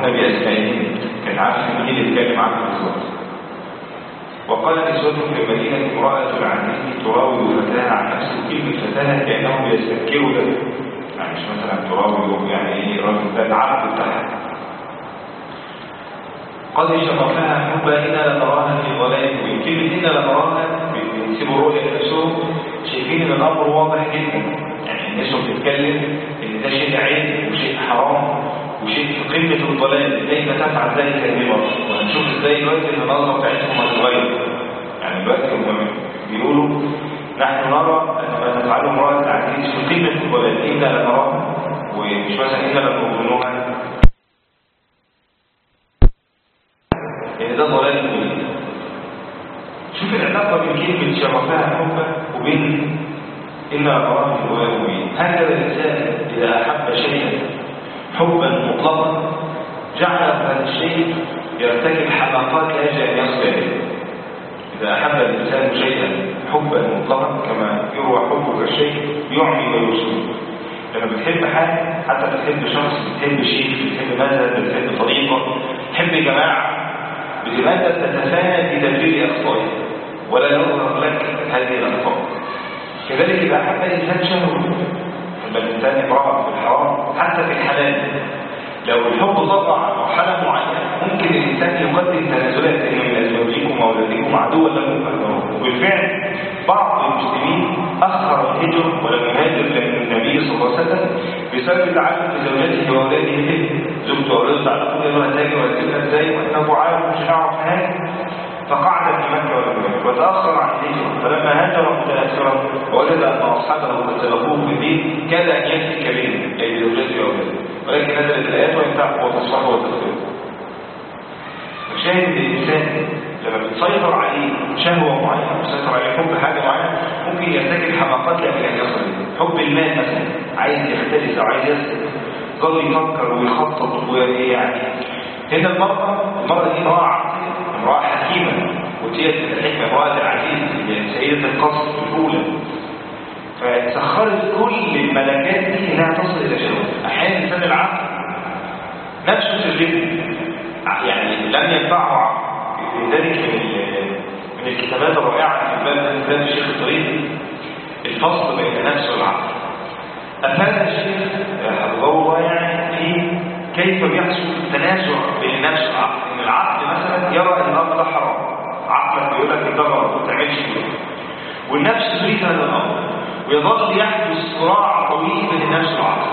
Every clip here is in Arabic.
يدعوهن بأسمائهن، كان عارف مين اللي اتكلم عنه بالظبط. وقال نسوة في المدينة امرأة العزيز تراود فتاها عن نفسه، كلمة فتاها كأنهم بيستذكروا له، يعني مش مثلا تراود يعني ايه راجل، ده العبد بتاعها. قد شرفها حبا إنا لنراها في ضلال مبين. كلمة إنا لنراها بيسيبوا رؤية نفسهم، شايفين ان الامر واضح جدا، يعني الناس بتتكلم ان ده شيء عيب وشيء حرام وشيء في قمه الضلال، كيف تفعل ذلك هذه المرأة؟ وهنشوف ازاي دلوقتي ان النظره بتاعتهم هتتغير. يعني دلوقتي هم بيقولوا نحن نرى ان ما تفعله امرأة العزيز في قمه الضلال، انا لنراها، ومش مثلا انا لنظنها، يعني ده ضلال مبين. شوف العلاقة بين كلمة شرفها حبا وبين إنا نراه في ضلال مبين. هكذا الإنسان إذا أحب شيئا حبا مطلقا جعل هذا الشيء يرتكب حماقات لا يجب أن يصل إليه. إذا أحب الإنسان شيئا حبا مطلقا كما يروى حبه الشيء يعمي ويوصل. لما بتحب حاجة، حتى بتحب شخص، بتحب شيء، بتحب مذهب، بتحب طريقة، بتحب جماعة، بلماذا تتفانى في تبرير أخطائه ولا يظهر لك هذه الأخطاء؟ كذلك إذا أحب الإنسان شهوة، يبقى الإنسان امرأة في الحرام حتى في الحلال، لو الحب طغى على مرحلة معينة ممكن الإنسان يقدم تنازلات إن من أزواجكم وأولادكم عدوا لكم فاحذروه. وبالفعل بعض المسلمين أخر الهجر ولم يهاجر للنبي صلى الله عليه وسلم بسبب تعلق بزوجاته وأولاده به. زوجته وأولاده تعلقوا بها وهتاجر وهتسيبها إزاي وأنه عارف مش هعرف هاجر، فقعد في مكة ولم يهاجر وتأخر عن الهجرة. فلما هاجر متأثرا ووجد أن أصحابه قد سبقوه في الدين كاد أن يفتك بهم أي بزوجاته وأولاده، ولكن نزلت الآيات وينفعه وتصفحه وتغفره. فشاهد الإنسان لما بتسيطر عليه شهوة معينة، بتسيطر عليه حب حاجة معينة، ممكن يرتكب حماقات لا يمكن أن يصل إليه. حب المال مثلا، عايز يختلس أو عايز يسلم، ظل يفكر ويخطط ويعني. هنا المرأة دي امرأة عقلية، امرأة حكيمة، وتيت الحكمة امرأة العزيز، هي سيدة القصر الأولى، فسخرت كل الملكات دي انها تصل الى شهوة. احيانا الانسان العقل نفسه سلبي، يعني لم ينفعه عقل. لذلك من الكتابات الرائعة في كتاب الشيخ الطريقي الفصل بين النفس والعقل. أفاد الشيخ حفظه الله يعني في كيف بيحصل التنازع بين النفس والعقل. إن العقل مثلا يرى أن الأمر ده حرام، عقلك بيقول لك ده غلط ما تعملش كده، والنفس تريد هذا الأمر، ويظل يحدث صراع طويل بين النفس والعقل.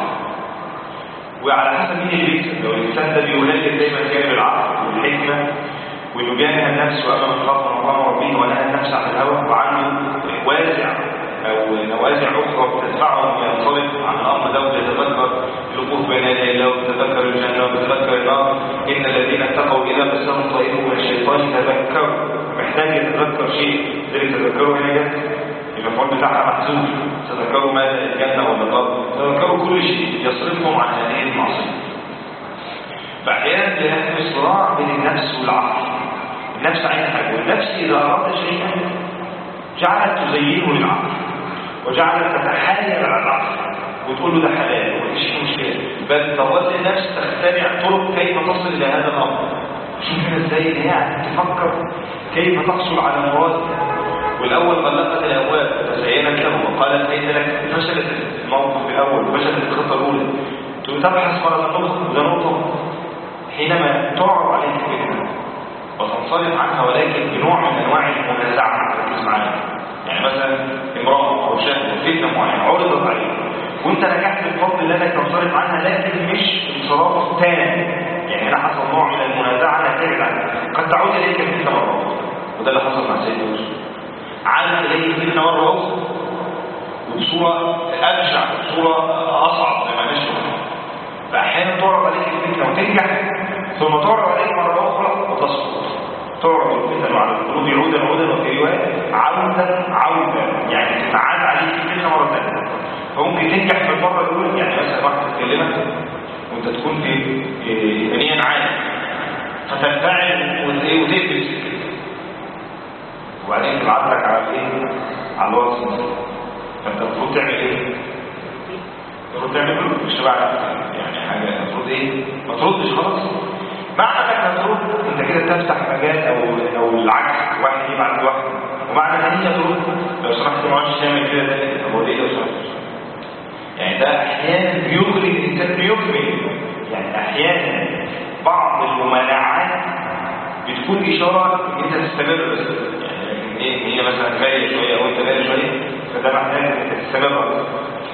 وعلى حسب مين اللي بيكسب، لو الإنسان ده بيولد دايما جانب العقل والحكمة وإنه جانب النفس وأمام الخاطر وأمام ربنا ونهى النفس عن الهوى، وعنده وازع أو نوازع أخرى تدفعه أن ينطلق عن الأمر ده ويتذكر الوقوف بين يدي الله ويتذكر الجنة ويتذكر النار. إن الذين اتقوا إذا مسهم طائف من الشيطان تذكروا، محتاج يتذكر شيء ذلك تذكروا هنا جد المفعول بتاعها محذوف، تذكروا ماذا الجنة ولا النار، تذكروا كل شيء يصرفهم عن هذه المعصية. فأحيانا بيحدث صراع بين النفس والعقل. النفس عين حاجة، والنفس إذا أردت شيئا جعلت تزينه للعقل وجعلت تتحايل على العقل وتقول له ده حلال ومفيش مشكلة، بل تظل النفس تخترع طرق كيف تصل إلى هذا الأمر. شوف هنا ازاي هي تفكر كيف تحصل على مرادها. والأول غلقت الأبواب وتزينت له وقالت ليس لك. فشلت الموقف الأول وفشلت الخطة الأولى، تبحث مرة أخرى. وده نقطة حينما تعرض عليك الفكرة وتنصرف عنها ولكن بنوع من أنواع المنازعة. ركز معايا، يعني مثلا امرأة أو شاب فتنة معينة عرضت عليك وأنت نجحت بفضل الله إنك تنصرف عنها، لكن مش انصراف تام. يعني هنا حصل نوع من المنازعة نتائج عنها، قد تعود إليك الفتنة مرة أخرى. وده اللي حصل مع سيدنا يوسف، عادت إليه الفتنة مرة أخرى وبصورة أبشع وبصورة أصعب زي ما نشوف. فأحيانا تعرض عليك الفتنة وتنجح، ثم تعرض عليك مرة أخرى وتسقط. تعرض الفتنة على القلوب عودا وفي رواية عودا، يعني تتعاد عليك الفتنة مرة ثانية. فممكن تنجح في المرة الأولى، يعني مثلا واحد تتكلمك وأنت تكون في بنيا عالي فتنفعل وتقفل سكة، وبعدين تبعت لك على ايه؟ على الواتس مثلا. فانت المفروض تعمل ايه؟ المفروض تعمل مش تبعت يعني حاجه، المفروض ايه؟ ما تردش خلاص. معنى انك هترد انت كده تفتح مجال او العكس، واحد يبعت واحد، ومعنى ان هي ترد لو سمحت ما عادش تعمل كده ده هو ليه لو سمحت. يعني ده احيانا بيغري الانسان بيكمل. يعني احيانا بعض الممانعات بتكون اشاره ان انت تستمر بس، يعني ايه هي مثلا غاليه شويه او انت غالي شويه فده معناه ان انت تستمر بس.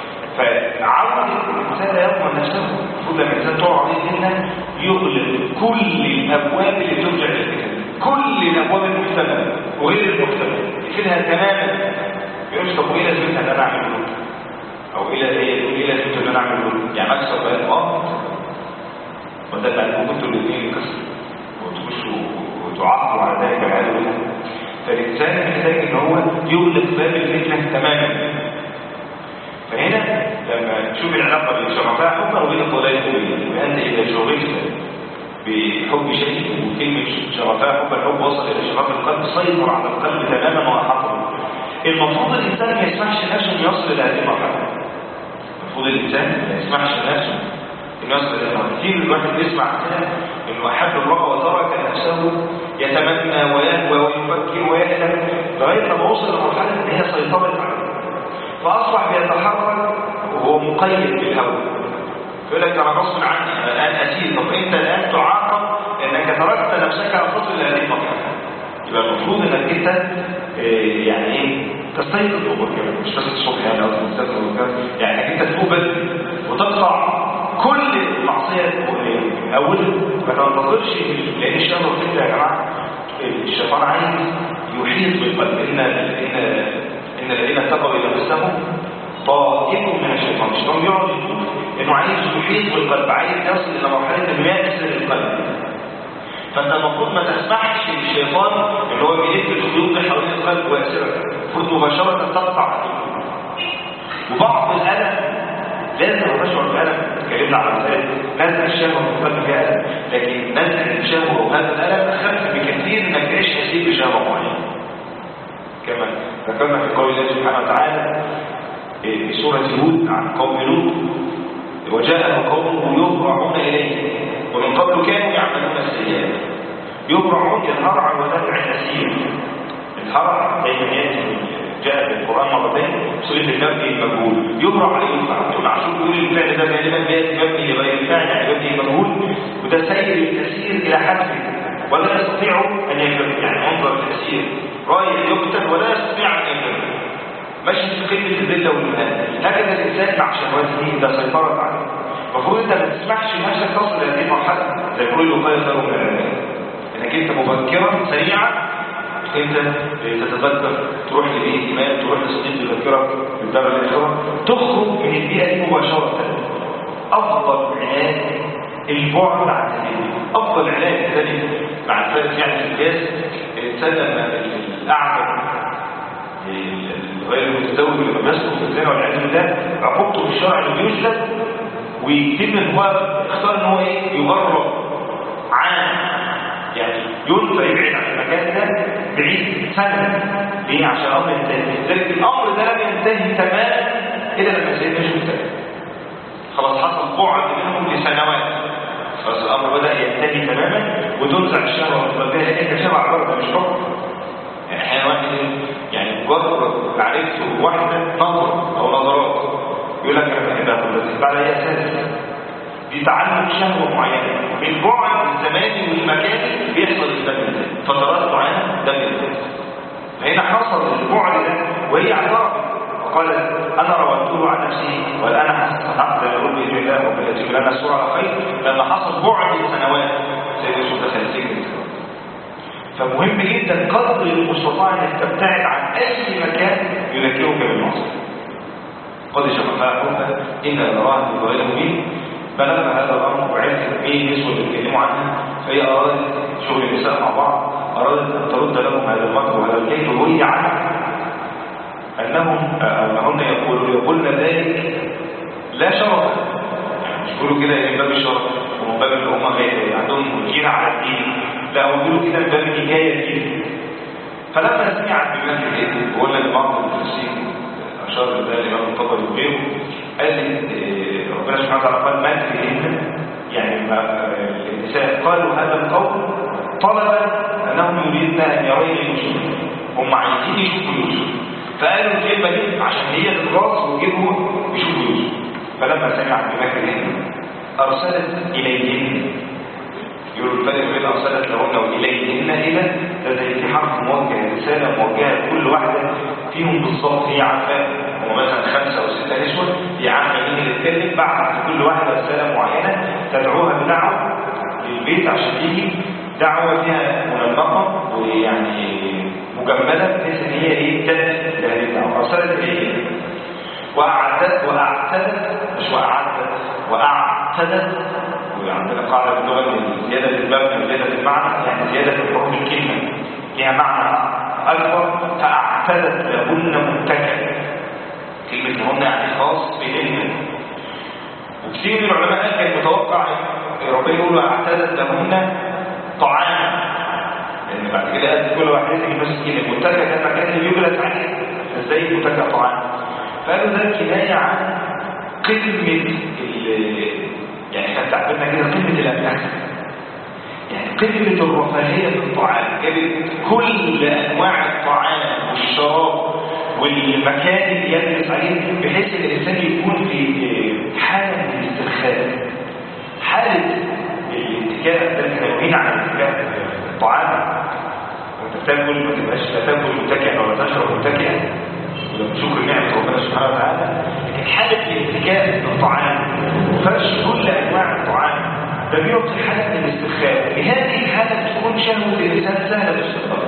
فعود الانسان لا يضمن نفسه. المفروض لما الانسان تقع عليه جدا يغلق كل الابواب اللي ترجع للكتاب، كل الابواب المحتمله وغير المحتمله يقفلها تماما. يقولش طب وايه لازمتها ان انا اعمل كده؟ او ايه لازمتها ان انا اعمل كده؟ يعني اكثر بقى الامر وده اللي ممكن انتوا الاثنين يكسروا وتخشوا وتعاقبوا على ذلك العدو. فالانسان محتاج ان هو يغلق باب الفتنه تماما. فهنا لما تشوف العلاقه بين شغفها حبا وبين الضلال قويه، وانت اذا شغلت بحب شيء وكلمه شغفها حبا الحب وصل الى شغف القلب سيطر على القلب تماما واحاطه. المفروض الانسان ما يسمحش نفسه انه يصل الى هذه المرحله. المفروض الانسان ما يسمحش نفسه انه يصل الى هذه. كتير الواحد بيسمع كده انه احب الله وترك نفسه يتمنى ويهوى ويفكر ويحلم لغايه ما وصل لمرحله ان هي سيطرت عليه، فأصبح بيتحرك وهو مقيد بالهوى. يقول لك أنا غصب عني، أنا الآن أسير. طب أنت الآن تعاقب لأنك تركت نفسك أن تصل إلى هذه المرحلة. يبقى المفروض أنك أنت يعني إيه تستيقظ مبكرا، مش بس الصبح يعني أو تستيقظ مبكرا، يعني أنك أنت تتوب وتقطع كل المعصية أولا. ما تنتظرش لأن الشهوة كده يا جماعة الشيطان عايز يحيط بالقلب. إن الذين اتقوا إذا مسهم طائف من الشيطان. الشيطان يقعد يشوف إنه عايز يحيط بالقلب، عايز يصل إلى مرحلة إنه يكسر القلب. فأنت المفروض ما تسمحش للشيطان اللي هو بيلف الخيوط حوالين القلب ويأسرك، المفروض مباشرة تقطع. وبعض الألم لازم تشعر بالألم، اتكلمنا على ذلك، نزع الشهوة من القلب فيها ألم، لكن نزع الشهوة وهذا الألم أخف بكثير إنك تعيش حسيب بشهوة معينة. كما ذكرنا في قول الله سبحانه وتعالى في سورة هود عن قوم لوط: وجاءه قومه يهرعون إليه ومن قبل كانوا يعملون السيئات. يهرعون الهرع ودفع النسير. الهرع دايما يأتي جاء في القرآن مرتين صيغة المبني المجهول. يهرع يدفع، تقول عشان تقول الفعل ده غالبا بيأتي مبني لغير الفاعل يعني مبني مجهول، وده سير التسيير إلى حذفه ولا يستطيع أن يكمل. يعني منظر التسيير رايح يقتل ولا يستطيع أن يكمل، ماشي في قمة الذلة والمهانة. هكذا الإنسان مع شهواته إذا سيطرت عليه. المفروض أنت ما تسمحش نفسك تصل إلى هذه المرحلة زي كل وقاية خير من العلاج، إنك أنت مبكرا سريعا أنت تتذكر تروح لبيئة إيمان، تروح لصديق يذكرك بالدار الآخرة، تخرج من البيئة دي مباشرة. أفضل علاج البعد عن الدين، أفضل علاج ذلك مع الفارس يعني في الجاز. الإنسان لما الأعمى غير المتزوج لما بيسقط في الزنا والعياذ بالله عقوبته في الشرع انه يجلد ويتم ان هو يختار ان هو يغرب عام، يعني ينفى يبعد عن المكان ده بعيد سنه. ليه؟ عشان الامر ينتهي. لذلك الامر ده لم ينتهي تماما الا لما سيدنا يوسف خلاص حصل بعد منهم لسنوات، خلاص الامر بدا ينتهي تماما وتنزع الشهوه من قلبها. لان الشهوه عباره مش حكم. يعني احيانا واحد يعني مجرد عرفته واحده نظره او نظرات يقول لك انا بحبها كلها بعد اي اساس؟ دي تعلق شهوه معينه. بالبعد الزماني والمكاني بيحصل الدم ده فترات معينه دم الناس. فهنا حصل البعد ده وهي اعترفت وقالت انا راودته عن نفسي والان حققت لربي بالله وبالتي لنا السوء على خير. لما حصل بعد سنوات سيد يوسف دخل السجن. فمهم جدا قدر المستطاع انك تبتعد عن اي مكان يذكرك بالمعصيه. قد شغفها حبا ان نراها في ضلال مبين. فلما هذا الامر وعرفت مين نسوه يتكلموا عنها فهي ارادت شغل النساء مع بعض، ارادت ان ترد لهم هذا المكر وهذا الكيد. وهي عارفه انهن يقولن ذلك لا شرف، يعني مش بيقولوا كده من باب الشرف ومن باب ان هم عندهم غيره على الدين، لا هو بيقولوا كده من باب الحكايه الدين. فلما سمعت بمثل هذا وقلنا لبعض المفسرين اشار لذلك الامام الطبري وغيره قال ربنا سبحانه وتعالى قال مثل هذا يعني النساء قالوا هذا طلب أنهم يريدن أن يرين يوسف، هم عايزين يشوفوا يوسف، فقالوا الكلمة دي عشان هي الراس وجيبوا يشوفوا يوسف. فلما سمعت بمكرهن أرسلت إليهن، يقولوا الفرق بين أرسلت لهن وإليهن إلى زي في حرف موجه، رسالة موجهة لكل واحدة فيهم بالظبط. هي عارفة هو مثلا 5 أو 6 نسوة، هي عارفة مين اللي اتكلم، بعت كل واحدة رسالة معينة تدعوها بدعوة للبيت عشان تيجي، دعوة فيها منمقة ويعني مجمدة بحيث ان هي ايه تأتي لهذه الدعوة. أرسلت إليهن وأعتدت مش وأعتدت وعندنا قاعدة في اللغة ان زيادة المبنى وزيادة المعنى يعني زيادة الحروف الكلمة لها معنى أكبر. فأعتدت لهن متكئا، كلمة هن يعني خاص بهن. وكثير من العلماء كان متوقع ربنا يقول اعتدت لهن طعاما، لأن بعد كده قالت كل واحدة من المسكين المتكئ ده المكان اللي بيجلس عليه، ازاي المتكئ طعام؟ فقالوا ده كناية عن قمة يعني كان تعبيرنا كده قمة الأملاك، يعني قمة الرفاهية في الطعام، جابت كل أنواع الطعام والشراب والمكان اللي يجلس عليه بحيث ان الإنسان يكون في حالة من الاسترخاء، حالة الاتكاء. ده تنوين عن الاتكاء الطعام، وانت بتاكل ما تبقاش لا تاكل متكئا ولا تشرب متكئا، ولو شكر نعمة ربنا سبحانه وتعالى، لكن حالة الاتكاء بالطعام وفرش كل انواع الطعام ده بيعطي حالة من الاسترخاء. بهذه الحالة تكون شهوة الإنسان سهلة الاستقرار.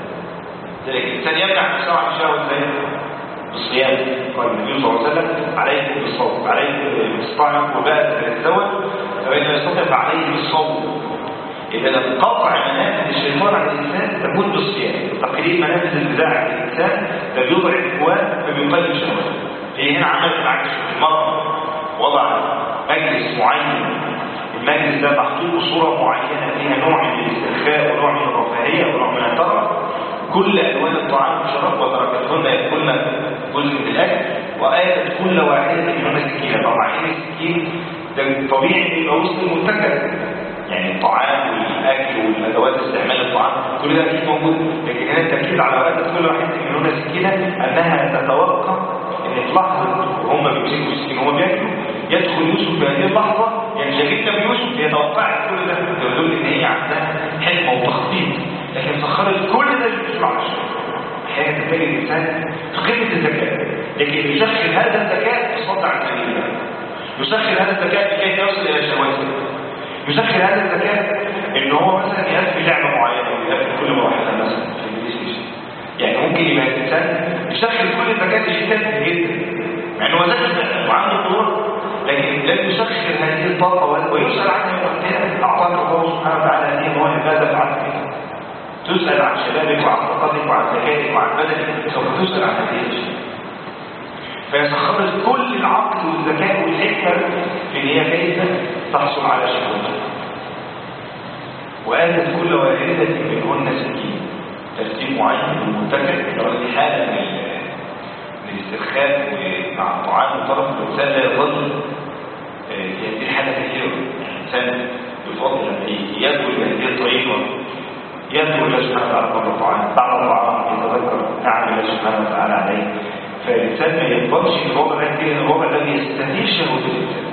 ذلك الإنسان يمنع نفسه عن الشهوة ازاي؟ بالصيام. قال النبي صلى الله عليه وسلم عليكم بالصوم، عليكم باستطاعة وباء تتزوج فإن يستطيع فعليه بالصوم. إذا قطع منافذ الشيطان على الإنسان تكون بالصيام، تقليل منافذ البداع على الإنسان ده بيضعف قواه فبيقلل شهوته. هي هنا عملت العكس، المرأة وضع مجلس معين، المجلس ده محطوط بصورة معينة فيها نوع من الاسترخاء ونوع من الرفاهية ونوع من الطرف، كل ألوان الطعام والشراب وتركتهن يأكلن جزء من الأكل، وآتت كل واحدة منهن سكينة. طبعا السكين ده طبيعي ان يبقى وسط المتكئ، يعني الطعام والاكل والادوات استعمال الطعام كل ده مش موجود، لكن هنا التركيز على آتت كل واحدة منهن سكينة انها تتوقع ان في لحظة وهم بيمسكوا السكين وهم بياكلوا يدخل يوسف في هذه اللحظة ينشغلن بيوسف. هي توقعت كل ده يدل ان هي عندها حكمة وتخطيط، لكن سخرت كل ده للمسرعش. احيانا تجد الانسان في قمة الذكاء، لكن يسخر هذا الذكاء يصد عن سبيل الله، يسخر هذا الذكاء لكي يصل الى شهواته، يسخر هذا الذكاء ان هو مثلا يأتي لعبة معينة ويأتي كل مرحلة مثلا في البلايستيشن. يعني ممكن يبقى الانسان يسخر كل الذكاء لشيء جدا مع انه ذكي وعنده قدرات، لكن لم يسخر هذه الطاقة ويسأل عنها يوم القيامة. أعطاك الله سبحانه وتعالى هذه المواهب ماذا فعلت بها؟ تسأل عن شبابك وعن طاقتك وعن ذكائك وعن بدنك، سوف تسأل عن هذه الأشياء. فيسخرت كل العقل والذكاء والحكمة في ان هي كيف تحصل على شهوتها. وآتت كل واحدة منهن سكين، ترتيب معين ومتكئ لرد حالة من الاسترخاء مع الطعام وطرف الإنسان لا يظل في هذه الحالة كثيرا. الإنسان يفضل أن يدخل بهذه الطريقة، يدخل الله سبحانه وتعالى قبل الطعام، بعد الطعام يتذكر نعم الله سبحانه وتعالى عليه. فالإنسان ما يفضلش الوضع ده كده، الوضع الذي يستثير شهوة الإنسان.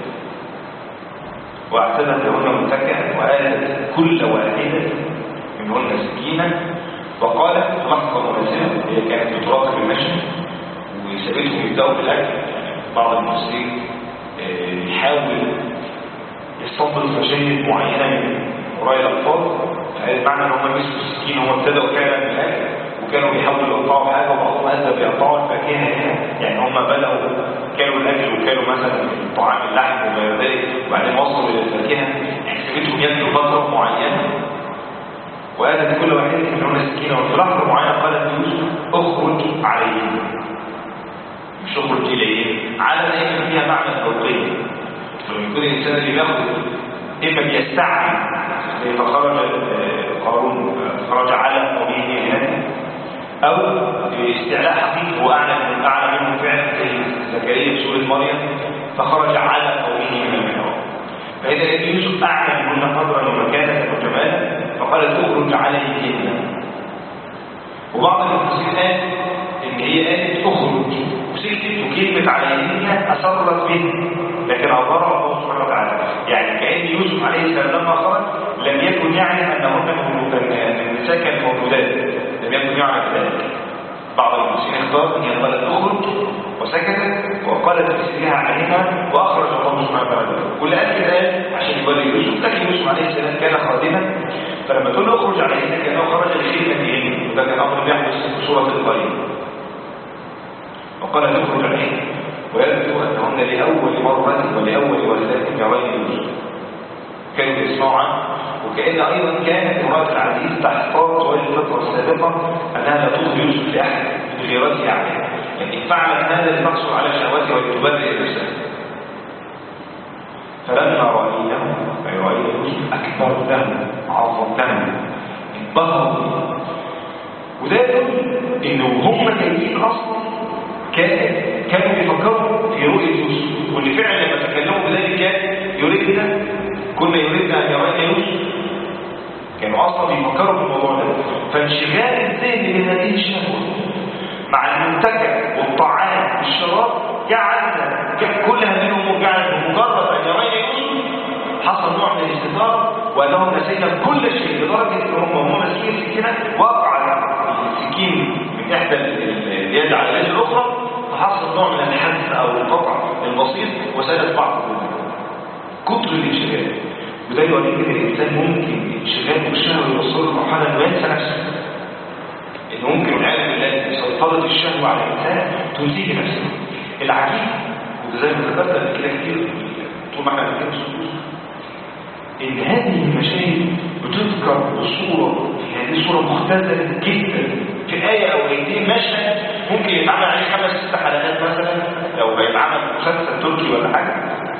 واعتدت لهن متكئا وآتت كل واحدة منهن سكينة وقالت لحظة مناسبة، هي كانت بتراقب المشي وسابتهم يبدأوا بالأكل. بعض المفسرين يحاول يستنبط مشاهد معينة من وراء الألفاظ، فهذا معنى ان هم مسكوا السكين وهم ابتدوا كانوا بالأكل وكانوا بيحاولوا يقطعوا حاجة وبعضهم أدى بيقطعوا الفاكهة يعني هم بدأوا كانوا الأكل وكانوا مثلا طعام اللحم وما ذلك وبعدين وصلوا إلى الفاكهة، يعني سابتهم ياكلوا فترة معينة. وآتت كل واحدة منهن سكينة وفي لحظة معينة قالت يوسف اخرج عليهم، مش اخرج إليهم. على دائما فيها معنى التوقيع، فلما يكون الإنسان اللي بياخد إما بيستعمل زي فخرج قارون خرج على قومه هناك، أو استعلاء حقيقي هو أعلى منه فعلا زي زكريا في سورة مريم فخرج على قومه من المحراب. فإذا يوسف أعلى منه قدرا ومكانة وجمالا فقالت اخرج وبعض المفسرين قال ان هي قالت اخرج وسكتت، وكلمه على يمينها اصرت به، لكن اظهرها الله سبحانه وتعالى. يعني كان يوسف عليه السلام لما خرج لم يكن يعلم انهن مولودان، ان النساء كانت مولودات، لم يكن يعلم ذلك. بعض المفسرين اختار ان هي قالت اخرج وسكتت، وقالت بسرها عليها واخرج الله سبحانه وتعالى. واللي قال كده قال عشان يبرئ يوسف، لكن يوسف عليه السلام كان خادما، فلما تقول له اخرج علينا كانه خرج لخدمتهم، وده كان امر بيحدث في سوره القريب. وقال تخرج علينا ويبدو انهن لاول مره ولاول ولدات يرين يوسف، كانوا بيسمعوا عنه. وكأن أيضا كانت امرأة العزيز تحتاط طوال الفترة السابقة أنها لا تخرج يوسف لأحد من غيرته عليه، يعني فعلت هذا لتحصل على شهوته ولتبرئ نفسها. فلما رأيناه أي رأينا يوسف أكبرناه عظمناه انبهروا. وده يقول إنه هم جايين أصلا كانوا بيفكروا في رؤية يوسف، واللي فعلا لما تكلموا بذلك كنا يريدنا أن يرينا يوسف، كانوا أصلا بيفكروا في الموضوع ده. فانشغال الذهن من هذه الشهوة مع المنتجع والطعام والشراب جعلنا كل هذه الأمور جعلت بمجرد أن يرينا يوسف حصل نوع من الاستثار، وأنهم نسينا كل شيء لدرجة أنهم ماسكين السكينة وقع السكين من إحدى اليد على اليد الأخرى، فحصل نوع من الحدث أو القطع البسيط وسالت بعض كتر الانشغال. وده يوريك ان الانسان ممكن انشغاله بالشهوه يوصله لمرحله انه ينسى نفسه، انه ممكن والعياذ بالله سيطره الشهوه على الانسان تنسيه نفسه. العجيب وده زي ما ذكرت قبل كده كتير طول ما احنا بنتكلم ان هذه المشاهد بتذكر بصوره، يعني دي صوره مختزله جدا في ايه او ايتين. مشهد ممكن يتعمل عليه 5-6 حلقات مثلا لو هيتعمل مسلسل تركي ولا حاجه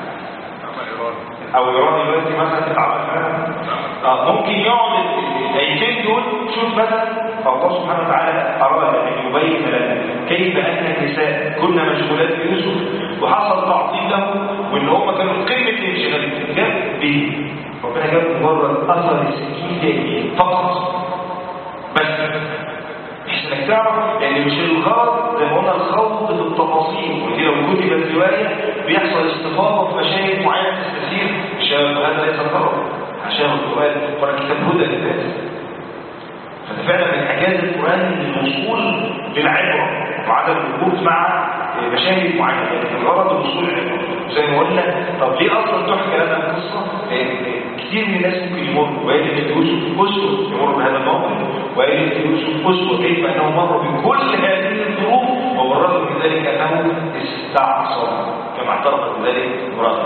او ايراني دلوقتي مثلا تتعمل فعلا. ممكن يقعد الايتين دول. شوف مثلا الله سبحانه وتعالى اراد ان يبين لنا كيف ان النساء كنا مشغولات بيوسف وحصل تعظيم له، وان هم كانوا في قمه الانشغال. جاب به ربنا جاب مجرد اثر السكين فقط بس، مش انك تعرف لان مش الغرض زي ما قلنا الخوض في التفاصيل. ودي لو كتبت روايه بيحصل استفاضه في مشاهد معينه تستثير الشباب، هذا ليس الغرض عشان القران كتاب هدى للناس. فده فعلا من اعجاز القران الوصول للعبره وعدم الوقوف مع مشاهد معينه، لكن الغرض الوصول للعبره. زي ما قلنا طب ليه اصلا تحكي لنا القصه؟ كثير من الناس ممكن يمر ويجد يوسف اسوه يمر بهذا الموقف، ويجد يوسف اسوه كيف انه مر بكل هذه الظروف وورده بذلك انه استعصى كما اعترفت بذلك امراه.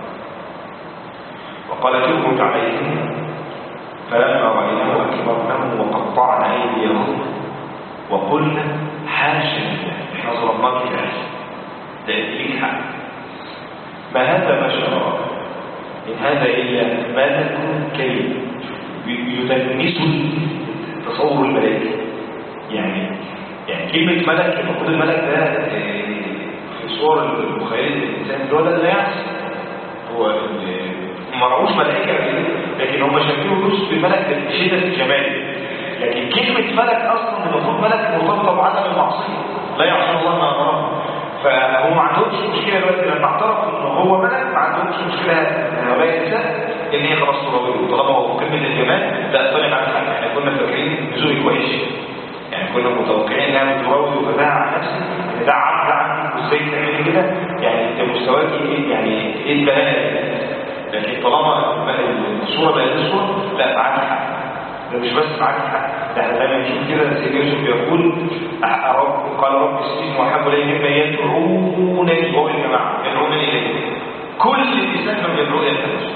وقال تخرج عليهم فلما رايناه اكبرناه وقطعنا ايديهم وقلنا حاشا لله احنا ظلمناك يا اخي، ده ليك حق، ما هذا بشر إن هذا إلا ملك كريم. يدنس تصور الملائكة. يعني كلمة ملك المفروض الملك ده في صور المخيلة الإنسان اللي هو لا يعصي، هو ما رأوش ملائكة لكن هم شايفين يوسف بالملك بشدة الجمال. لكن كلمة ملك أصلا المفروض ملك مرتبطة بعدم المعصية، لا يعصي الله ما أمره. فهم ما عندهمش مشكله دلوقتي لما اعترفوا انه هو ملك، ما عندهمش مشكله هؤلاء النساء ان هي خلاص تراويه طالما هو في قمه الجمال. لا طلع معاك حاجه، احنا كنا فاكرين نزول كويس، يعني كنا متوقعين انها بتراوي وتدافع عن نفسك ان ده عبد عنك وازاي تعملي كده، يعني انت مستواك ايه، يعني ايه البلاء. لكن طالما الصوره بقت الصوره لا معاك حق. ده مش بس معاك حق، ده احنا دايما نشوف كده سيدنا يوسف بيقول قال رب السجن واحب الي مما يدعونني، وهو الجماعه يدعونني اليه. كل الانسان من يدعو الى الناس.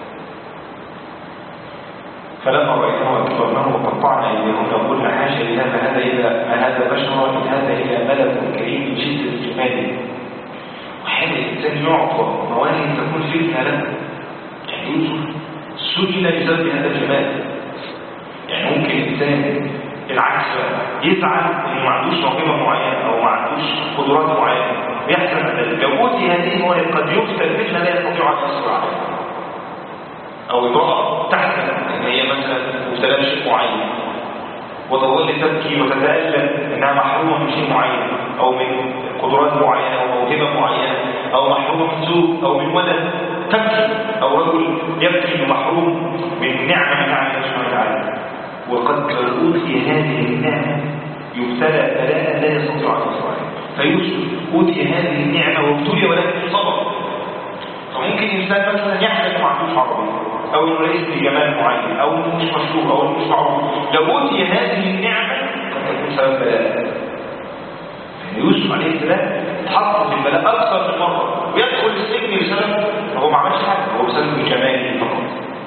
فلما رايناه اكبرناه وقطعنا ايديهم وقلنا حاشا لله ما هذا بشر ان هذا الا ملك كريم جد الجمال. وحين الانسان يعطى موانئ تكون فتنه له، يعني يوسف سجن بسبب هذا الجمال. يعني ممكن الانسان العكس يزعل انه ما عندوش موهبه معينه او ما عندوش قدرات معينه، ويحسن ذلك. لو اوتي هذه المواهب قد يفتن فتنه لا يستطيع ان يصبر عليها، او امراه تحسن ان هي مثلا مبتلاه بشيء معين وتظل تبكي وتتألم انها محرومه من شيء معين او من قدرات معينه او موهبه معينه او محرومه من زوج او من ولد، تبكي، او رجل يبكي ومحروم من نعمه من نعم الله سبحانه وتعالى. وقد اوتي هذه النعمه يبتلى بلاء لا يستطيع ان يصبر عليه. فيوسف اوتي هذه النعمه وابتلي ولكن صبر. فممكن انسان مثلا يحدث ما عندوش عربيه او انه رئيس لجمال معين او انه مش مشهور او انه مش معروف، لو اوتي هذه النعمه قد تكون سبب بلاء. يوسف عليه السلام اتحط في البلاء اكثر من مره ويدخل السجن بسبب هو ما عملش حاجه، هو بسبب جماله فقط.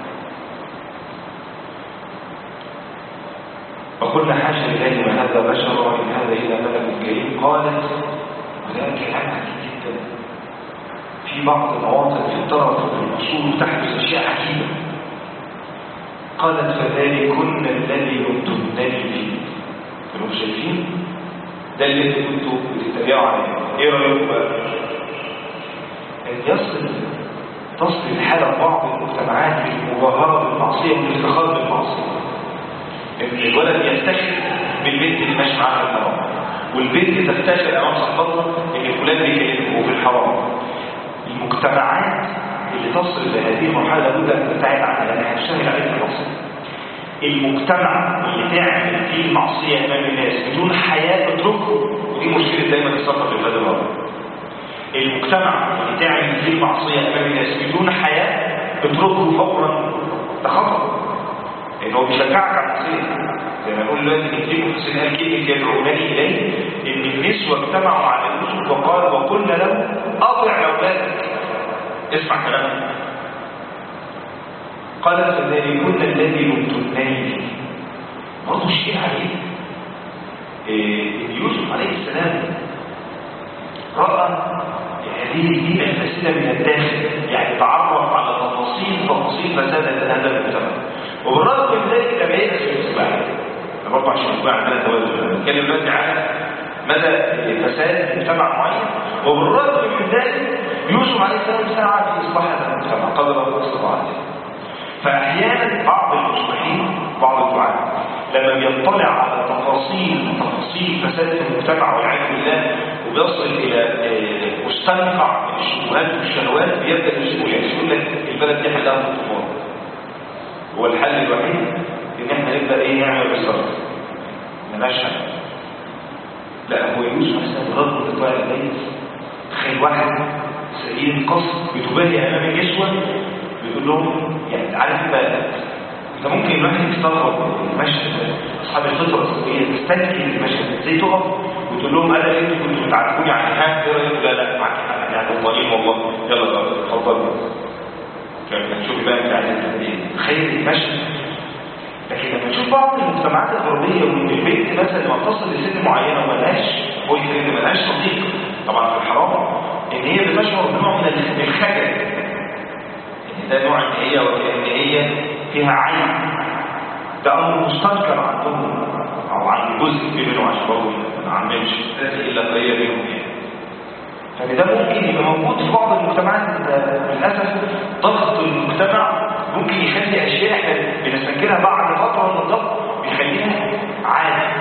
فقلنا حاشا لله ما هذا بشر وان هذا الا ملك كريم. قالت وذلك كلام عجيب جدا في بعض المواطن في الطرف وفي الاصول تحدث اشياء عجيبه. قالت فذلكن الذي لمتنني فيه. كانوا شايفين ده اللي انتوا كنتوا بتتبعوا عليه، ايه رايكم بقى؟ ان تصل الحاله في بعض المجتمعات بالمجاهره بالمعصيه والافتخار بالمعصيه. ان الولد يفتخر بالبنت اللي ماشي معاها في الحرام، والبنت تفتخر امام صاحبتها ان فلان بيكلمه في الحرام. المجتمعات اللي تصل لهذه المرحله لابد ان تبتعد عنها لانها تشتغل عليها المعصيه. المجتمع اللي تعمل فيه المعصيه امام الناس بدون حياء اتركه، ودي مشكله دايما السفر في بلاد الغرب. المجتمع اللي تعمل فيه المعصيه امام الناس بدون حياء اتركه فورا، ده خطر، لان هو بيشجعك على المعصيه. زي ما نقول دلوقتي نكتبه في سنه كلمه يدعونني اليه، ان النسوه اجتمعوا على يوسف وقال وقلنا له اطع اولادك، اسمع كلامنا. قالت فذلكن الذي لمتنني فيه. برضه شيء عجيب ان يوسف عليه السلام راى هذه البيئه الفاسده من الداخل، يعني تعرف على تفاصيل فساد هذا المجتمع. وبالرغم من ذلك لم ييأس من الاتباع. انا برضه عشان يبقى عندنا توازن نتكلم دلوقتي على مدى فساد مجتمع معين، وبالرغم من ذلك يوسف عليه السلام سعى في اصلاح هذا المجتمع قدر استطاعته. فاحيانا بعض المصلحين بعض الدعاة لما بيطلع على تفاصيل فساد في المجتمع والعياذ بالله وبيصل الى مستنقع من الشبهات والشهوات، بيبدا يقول لك البلد دي حلها الطوفان. هو الحل الوحيد ان احنا نبدا نعمل بالصبر ننشأ. لا، هو يوسف حسن الرجل بتاع البيت. تخيل واحد سيد القصر بتباهي امام النسوه بيقول لهم، يعني عارف بقى انت ممكن الواحد يستغرب المشهد، اصحاب الفطره السويه تستنكر المشهد ازاي تقف وتقول لهم انا انتوا كنتوا بتعرفوني عن الحاجه ايه رايكم؟ لا معاك حق يعني الطريق والله يلا اتفضل. كان شوف بقى انت عايز ايه، تخيل المشهد. لكن لما تشوف بعض المجتمعات الغربيه وان البنت مثلا لما تصل لسن معينه وملهاش بوي فريند ملهاش صديق، طبعا في الحرام ان هي بتشعر بنوع من الخجل، ده نوع ان هي فيها عين. ده امر مستنكر عندهم او عند جزء منه عشان برضه ما عملش الا قليله منهم يعني. فده ممكن يبقى موجود في بعض المجتمعات. للاسف ضغط المجتمع ممكن يخلي اشياء احنا بنستنكرها بعد فتره من الضغط بيخليها عادي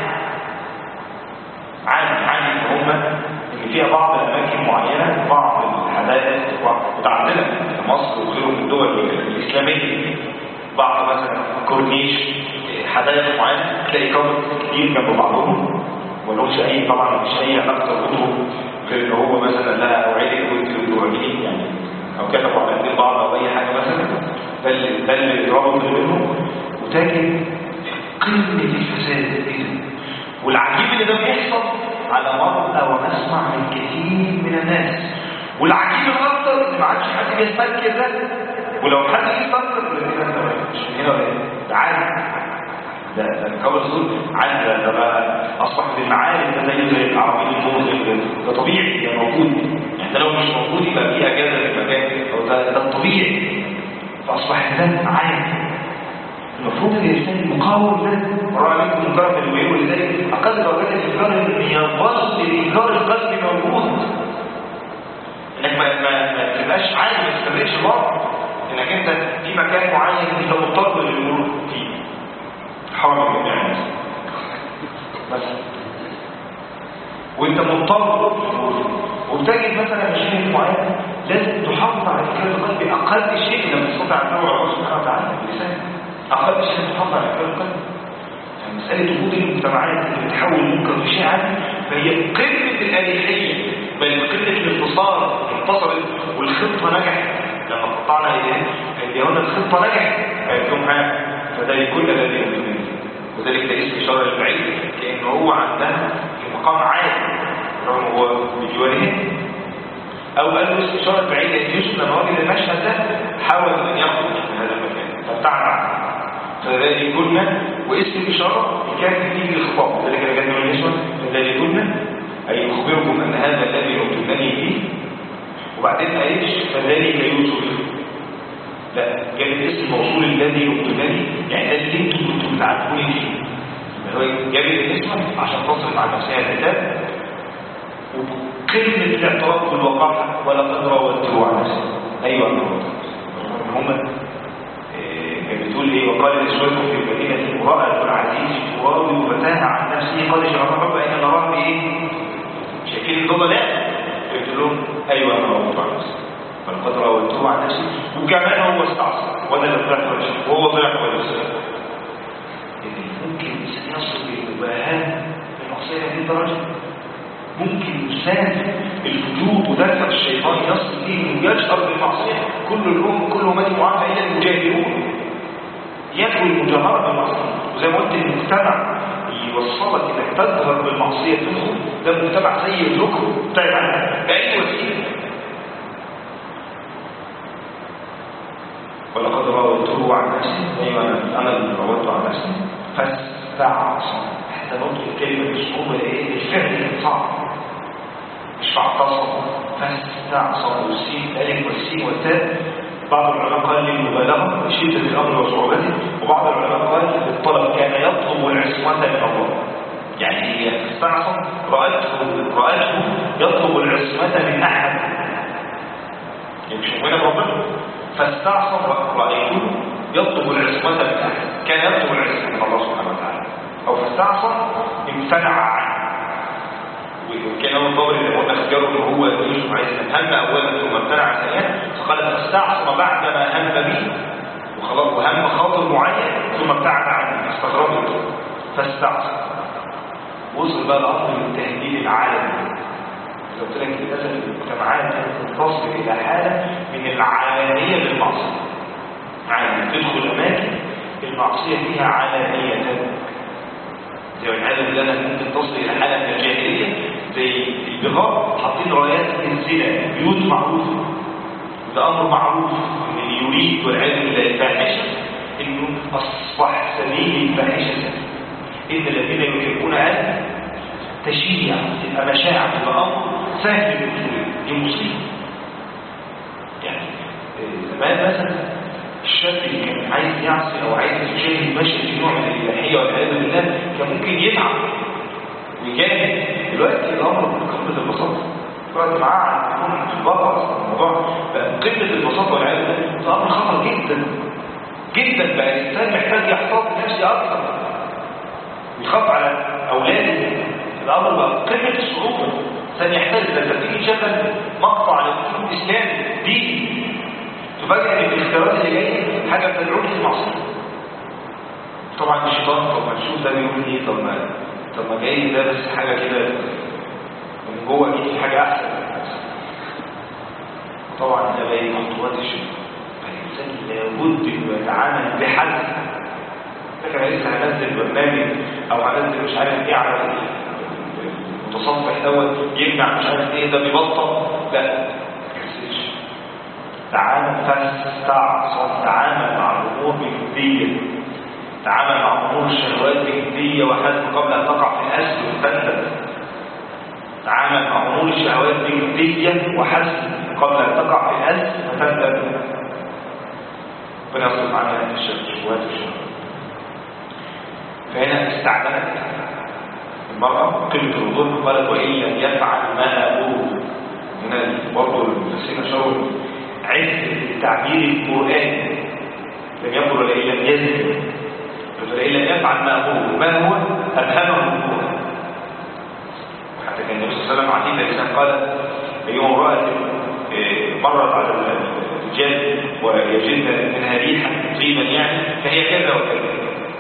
ان هم ان فيها بعض الاماكن معينه بعض الحدائق متعدده في مصر وغيره من الدول الاسلاميه، بعض مثلا كورنيش حدائق معينه تلاقي كفر كتير جنب بعضهم ولهمش اي طبعا مش اي علاقه تربطهم غير ان هو مثلا لها اوعيه وانت بتوريني يعني او كتبوا على ايدين بعض او اي حاجه مثلا. ده اللي ربط بينهم وتاجد قمه الفساد كده. والعجيب ان ده بيحصل على مرأى ونسمع من كثير من الناس. والعجيب الاكثر ان ما عادش حد بيستنكر ده، ولو حد يستنكر مش من هنا ولا هنا، ده عادي، ده القول الظلم عادي، ده بقى اصبح في المعارف ده زي العربيين الموضوع ده طبيعي، ده موجود. يعني لو مش موجود يبقى في اجازه في المكان، او ده الطبيعي، فاصبح ده عادي. المفروض الانسان المقاوم ده رأى منكم منكرا فليغيره، ولذلك اقل درجات الانكار ان يظل الانكار القلبي موجود، انك ما تبقاش عادي ما تستمرش بره، انك انت في مكان معين انت مضطر للمرور فيه. حاول من الناس وانت مضطر، وبتجد مثلا مشاهد معينه لازم تحافظ على ذكر القلب اقل شيء لما تستطيع ان تدعو الله سبحانه وتعالى باللسان، اقل شيء تحافظ على ذكر القلب. مسألة وجود المجتمعات اللي بتحول المنكر لشيء عادي فهي قمة الأريحية، بل قمة الانتصار، انتصرت والخطة نجحت. لما قطعنا ايديهن الخطة نجحت، قالت لهم ها فذلك كل الذي يؤمن، وذلك ده اسم إشارة للبعيد كأنه هو عندها في مقام عالي رغم هو بجوارهم، أو قال له اسم إشارة البعيد لأن يوسف لما وجد المشهد ده حاول أن يخرج من هذا المكان فابتعد فذلك كنا، واسم الإشارة كانت تيجي للخطاب ذلك كان من النسوة فذلك كنا أي أخبركم أن هذا الذي يؤتونني فيه، وبعدين أيش فذلك يوسف، لا جاب اسم موصول الذي يؤتونني يعني الذي انتم كنتم بتعرفوني فيه، هو جاب الاسم عشان تصل مع نفسها الكتاب وكلمة الاعتراف بالوقاحة ولقد راودته عن نفسه. أيوة هم بتقول ايه؟ وقال نسوته في المدينه امراه العزيز تراود فتاها عن نفسه قد شغف حب ان نراه بايه؟ شاكين الضلال. قلت لهم ايوه انا راودته عن نفسي فلقد راودته عن نفسي، وكمان هو استعصى وانا اللي طلعت ولا شيء وهو طلع ولا شيء. ممكن الانسان يصل بالمباهاه بالمعصيه هذه الدرجه؟ ممكن الانسان الوجود ودافع الشيطان يصل اليه انه يجهر بالمعصيه؟ كل امتي معافى الا المجاهرون، يدعو المجاهره بالمعصيه. وزي ما قلت المجتمع اللي يوصلك انك تجهر بالمعصيه تدخل ده مجتمع سيء الذكر ابتعد عنه باي وسيله. ولقد راودته عن نفسي، ايوه انا اللي راودته عن نفسي فاستعصم. حتى برضه الكلمه بالصعوبه ايه؟ الفعل كان صعب مش فاعتصم، فاستعصم والسين الف والسين والتاء. بعض العلماء قال للمبالغه لشده الامر وصعوبته، وبعض العلماء قال للطلب كان يطلب العصمه من الله، يعني هي استعصم رأته يطلب العصمه من احد، يعني مش مؤمنه بربنا فاستعصم رأيته يطلب العصمه من احد، كان يطلب العصمه من الله سبحانه وتعالى، او فاستعصم امتنع عنه. وكان هو الطبري اللي قلنا اختياره ان هو يوسف عليه السلام هم اولا ثم امتنع ثانيا، فقال فاستعصم بعدما هم به وخلاص وهم خاطر معين ثم ابتعد عنه استغربت فاستعصم. وصل بقى الامر للتهديد العالمي. زي قلت لك للاسف المجتمعات تصل الى حاله من العالميه بالمعصيه، يعني تدخل اماكن المعصيه فيها علانيه، زي الحاله اللي انا ممكن تصل الى حاله من الجاهليه زي البغاء، حاطين رايات الزنا بيوت معروفه، ده امر معروف ان اللي يريد والعياذ بالله الفاحشه انه اصبح سبيل الفاحشه، ان الذين يحبون ان تشيع تبقى مشاعر تبقى امر سهل الوصول، دي مصيبه. يعني زمان مثلا الشاب اللي كان عايز يعصي او عايز يشاهد مشهد في نوع من الاباحيه والعياذ بالله كان ممكن يتعب ويجاهد. دلوقتي الامر بقمه البساطه، دلوقتي معاه عن في البابا اصلا الموضوع بقى قمه البساطه والعياذ بالله، ده امر خطر جدا جدا. بقى الانسان محتاج يحتاط نفسه اكثر ويخاف على اولاده، الامر بقى قمه الصعوبه. الانسان يحتاج لما تيجي تشغل مقطع للدين الاسلامي ديني تفاجئ ان الاختيارات اللي جايه حاجه بتدعوك للمعصيه. طبعا الشيطان طب ما نشوف ده بيقول ايه، طب ما جاي ده بس حاجه كده من جوه اكيد في حاجه احسن. طبعا ده باقي خطوات الشيطان، فالانسان لابد انه يتعامل بحذر. فاكر لسه هنزل برنامج او هنزل مش عارف ايه على المتصفح دوت يمنع مش عارف ايه ده بيبطل، لا تعامل فاستعصم، تعامل مع الامور بجديه، تعامل مع امور الشهوات بجديه وحزم قبل ان تقع في الاسر وتندم. تعامل مع امور الشهوات بجديه وحزم قبل ان تقع في الاسر وتندم. ربنا يصرف عنها الشهوات والشهوات. فهنا استعملت المرأة قلة الوضوء قالت وإن لم يفعل ما أقول. هنا برضه المفسرين شروا عز التعبير القرآني، لم يقل وإن لم يزن، فإن لم يفعل ما أقول ما هو أبهمه القرآن. وحتى كان النبي صلى الله عليه وسلم عتيق الإنسان قال أيها امرأة مرت على الرجال ويجدن منها ريحا طيبا يعني فهي كذا وكذا،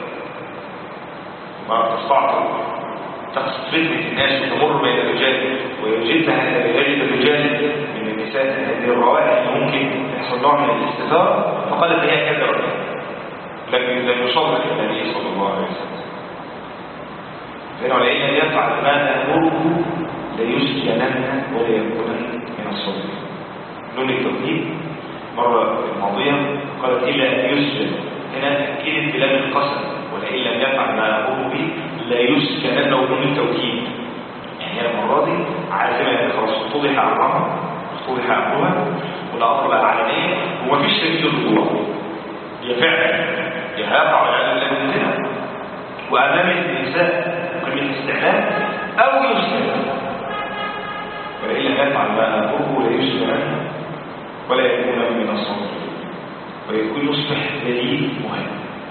ما تستعطل تقصد فتنة الناس وتمر بين الرجال ويجد الرجال من النساء هذه الروائح اللي ممكن يحصل نوع من الاستثارة، فقالت هي كذا وكذا، لم يصدق النبي صلى الله عليه وسلم. فإنه لئن يفعل ما نأمره ليسجنن ولا يكونن من الصالحين. نون التوكيد مرة الماضية قالت إلا أن يسجن، هنا أكدت بلام القسم، ولئن لم يفعل ما نأمره به لا يسجنن ونون التوكيد. يعني المرة دي عازمة يعني خلاص اتضح أمرها والأمر بقى علنية ومفيش سبيل للرجوع، هي فعلا يقع على الزنا وأمام النساء قيمة الاستعلام أو يسجن، ولئن لم يفعل ما نأمره لا يسجنن ولا يكون من الصالحين، ويكون يصبح دليل مهم.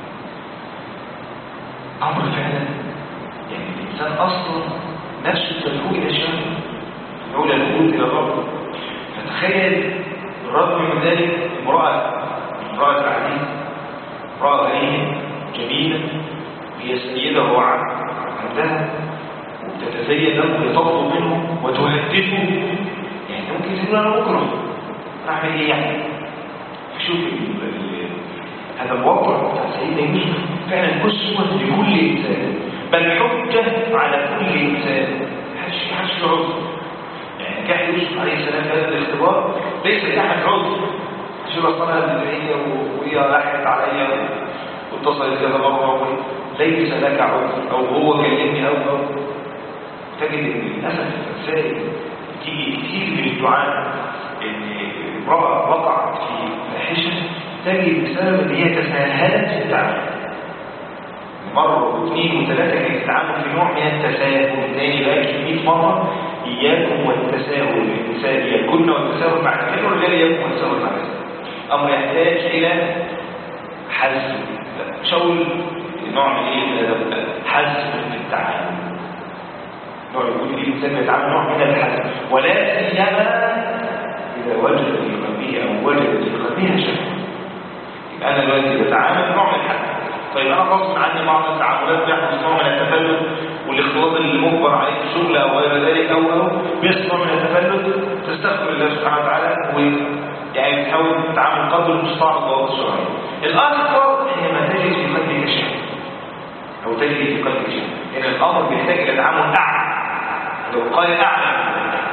أمر فعلا يعني الإنسان أصلا نفسه تدعو إلى الشر، تدعو إلى الخلود إلى الرب. فتخيل بالرغم من ذلك امرأة العزيز، امرأة غنية جميلة هي سيدة عندها وتتزين له لتطلب منه وتهدده، يعني ممكن يقول أنا بكره أعمل إيه يعني؟ شوف هذا الوضع بتاع سيدنا يوسف فعلا أسوة لكل إنسان، بل حجة على كل إنسان، حش عذر. يعني نجاح يوسف عليه السلام هذا الاختبار ليس نجاح عذر، عشان أصلها البدعية وهي لحقت عليا واتصلت كذا مرة ليس لك عذر، أو هو كلمني أو تجد إن للأسف الرسائل تيجي كتير من الدعاء إن امرأة وقعت في فاحشة تجد بسبب ان هي تساهلت في التعامل، مرة واثنين وثلاثة كانت تتعامل في نوع من التساهل، تاني بقى 100 مرة إياكم والتساهل، النساء يكن والتساهل مع الرجال والرجال إياكم والتساهل مع النساء. أمر يحتاج إلى حزم، مش هقول نوع من الأدب، حزم في التعامل، نوع يقول فيه الإنسان يتعامل نوع من الحزم، ولا سيما إذا وجد في قلبه أو وجد في قلبها شيء. أنا دلوقتي بتعامل نوع من الحزم، طيب أنا غصب عني بعض التعاملات بيحدث نوع من التفلت والاختلاط اللي مجبر عليه في الشغل أو غير ذلك أو بيحصل نوع من التفلت، تستغفر الله سبحانه وتعالى ويعني تحاول تتعامل قدر المستطاع بالضوابط الشرعية. الأكثر هي ما تجد في قلبك شيء أو تجد في قلبك شيء، لأن الأمر بيحتاج إلى تعامل أعلى، لو قال أعلى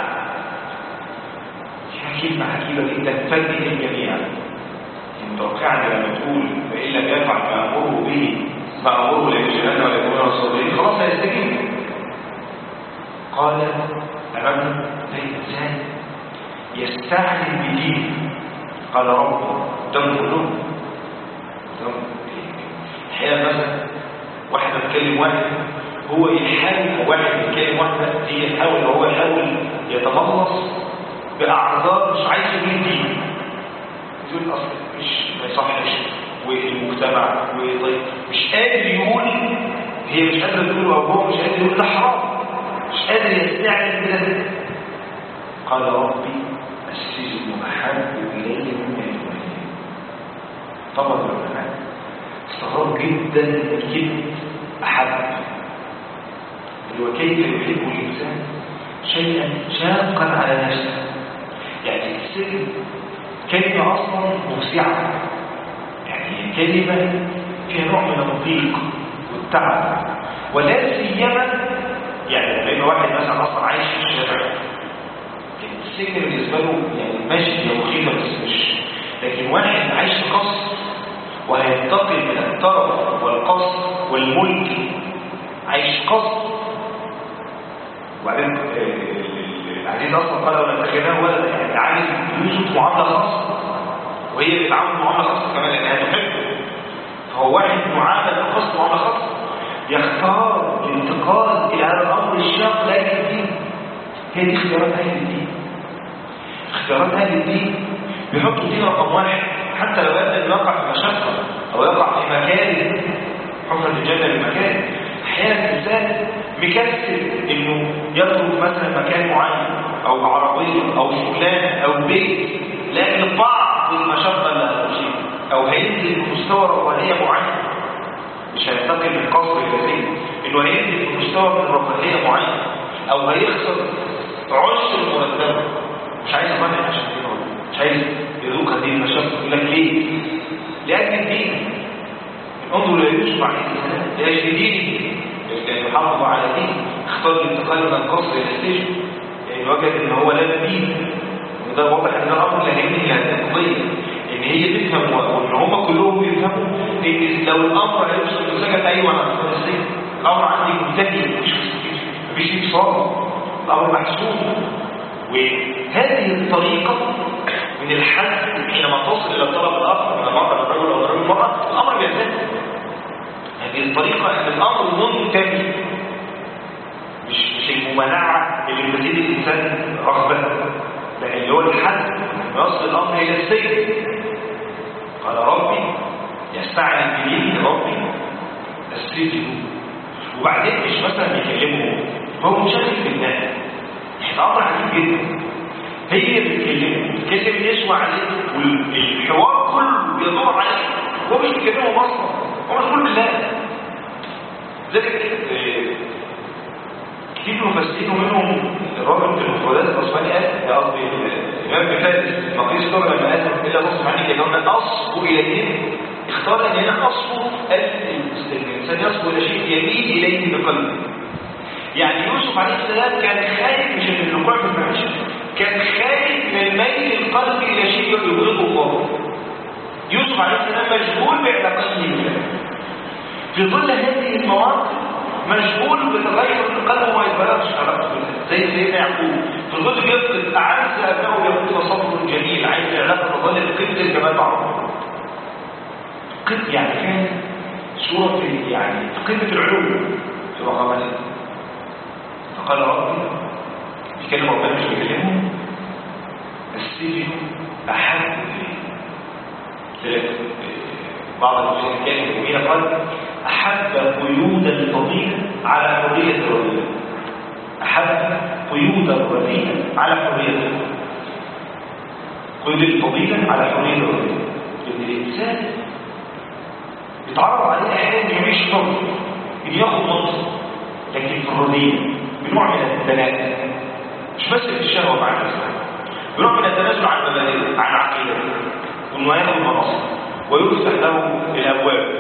كلمة حكيمة جدا تفدي الجميع. متوقعا لما تقول فإن لم يفعل ما أمره به ما أمره لا يسجنن ولا يكون من الصالحين خلاص هيستجيب. قال الرجل ده إنسان يستعلم بدينه، قال رب دم كلهم احيانا مثلا واحد بتكلم واحد هو يحاول، واحد بيتكلم واحده دي يحاول هو يحاول يتملص باعذار مش عايز يقول الدين، يقول اصلا مش ما يصحش والمجتمع وطيب مش قادر يقول، هي مش قادره تقول او هو مش قادر يقول ده حرام، مش قادر يستعمل كده. قال ربي السجن محب الي مما يؤمنون. طبعا العلماء استغرب جدا من كلمه احب، وكيف يحب الانسان شيئا شاقا على نفسه. يعني السجن كلمه اصلا مفزعه، يعني كلمه فيها نوع من الضيق والتعب، ولا سيما يعني لما واحد مثلا اصلا عايش في الشارع السجن بالنسبه له يعني ماشي وخيمه بس مش، لكن واحد عايش في قصر وهينتقل من الطرف والقصر والملك، عايش قصر. وبعدين العزيز اصلا قال ولا اتخذناه ولدا، يعني عايز يوسف معامله خاصه وهي بتتعامل معامله خاصه كمان لانها تحبه، فهو واحد معامل بقصد معامله خاصه يختار الانتقال الى هذا الامر الشاق لاجل الدين. هي دي اختيارات اهل الدين. اختيارات اهل الدين بيحطوا الدين رقم واحد، حتى لو ادى يقع في مشقه او يقع في مكان حفظ الجنه بمكان. احيانا الانسان مكسل انه يترك مثلا مكان معين او عربيه او شغلانه او بيت لكن بعض المشقه اللي هتمشي او هينزل بمستوى رفاهيه معين، مش هينتقل من قصر الى زين، انه هينزل بمستوى من الرفاهيه معين او هيخسر عشر المرتب، مش عايز امانع عشان كده، مش عايز يذوق هذه المشقه. يقول لك ليه؟ لاجل الدين. انظروا الى يوسف عليه السلام، لاجل دينه، لأنه يحافظ على دين، اختار الانتقال من القصر الى السجن لأنه وجد ان هو لا دين. وده واضح ان الامر لا يهمني هذه القضيه، ان هي تفهم وان هم كلهم يفهموا ان لو الامر هيوصل لسجن ايوه انا هدخل السجن، الامر عندي منتهي، مفيش انفصال، الامر محسوب. وهذه الطريقه من الحد حينما تصل الى الطرف الاخر من المراه للرجل او الرجل للمراه، الامر بينتهي. هذه الطريقه ان الامر منتهي، مش الممانعه اللي بتزيد الانسان رغبه، لا، اللي هو الحد يصل الامر الى السجن. قال ربي يستعلم بليه ربي السجن. وبعدين مش مثلا بيكلمه هو مشغل في الناس، امر عجيب جدا. هي اللي بتكلم يسوع عليه والحوار كله بيدور عليه، هو مش بيكلمه اصلا، هو مشغول بالله. ذلك كتير مفسرين ومنهم الراجل في المفردات الاسباني قصدي الامام ابن فارس مقيس طبعا لما قال الا نصب عني كلام اصبوا اليه، اختار ان هنا اصبوا الانسان يصبو الى شيء يميل اليه بقلبه. يعني يوسف عليه السلام كان خايف مش من الوقوع في المعيشه، كان خايف من ميل القلب الى شيء يبغضه الله. يوسف عليه السلام مشغول بعلاقته بالله، في ظل هذه المواقف مشغول بتغير القلب وما يتغيرش علاقته بالله، زي سيدنا يعقوب في ظل بيفقد اعز ابنائه يقول تصور جميل، عايز علاقه تظل قمه الجمال مع ربنا. قمه يعني كان صوره في يعني قمه العلوم في مقامات. فقال ربي بيكلم ربنا مش بيكلمه، السجن احب اليه. بعض المسلمين كانوا يقولون قال احب قيود الفضيله على حريه الرذيله، احب قيود الرذيله على حريه الرذيله، قيود الفضيله على حريه الرذيله. لان الانسان بيتعرض عليه احيانا يعيش حر، ياخد منصب، لكن في الرذيله بنوع من التنازل، مش بس في الشهوه مع الانسان، بنوع من التنازل عن مبادئه، عن عقيدته، وانه ياخذ مناصب ويفتح له الابواب.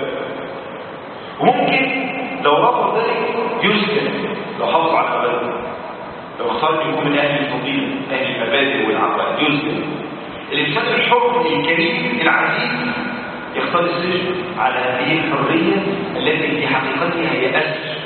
وممكن لو رفض ذلك يسجن لو حافظ على مبادئه، لو اختار ان يكون من اهل الفضيله، اهل المبادئ والعقائد، يسجن. الانسان الحر الكريم العزيز يختار السجن على هذه الحريه التي في حقيقتها هي اسر.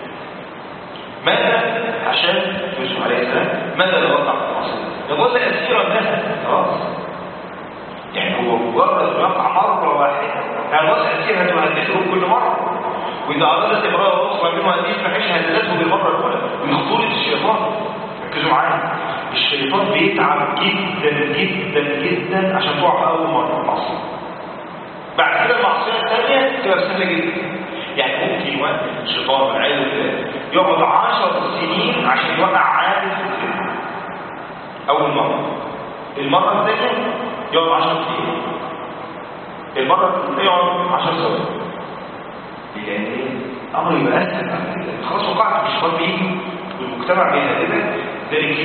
ماذا؟ عشان يوسف عليه السلام ماذا لو وقع في المعصيه؟ يظل اسيرا لها خلاص، يعني هو مجرد يقع مره واحده هيظل اسيرا تهدده كل مره، واذا ارادت امراه اخرى منه ان يفحش هددته بالمره الاولى. من خطوره الشيطان، ركزوا معايا، الشيطان بيتعب جدا جدا جدا عشان تقع في اول مره المعصيه. بعد كده المعصيه الثانيه تبقى سهله جدا. يعني ممكن وقت الشيطان والعياذ بالله يقعد 10 سنين عشان يوقع عادل في الدنيا. اول مره، المره الثانيه يقعد 10 سنين، المره الثالثه يقعد 10 سنين. لان الامر يبقى اسهل، خلاص وقعت، الشيطان بيجي والمجتمع بيهددك. ذلك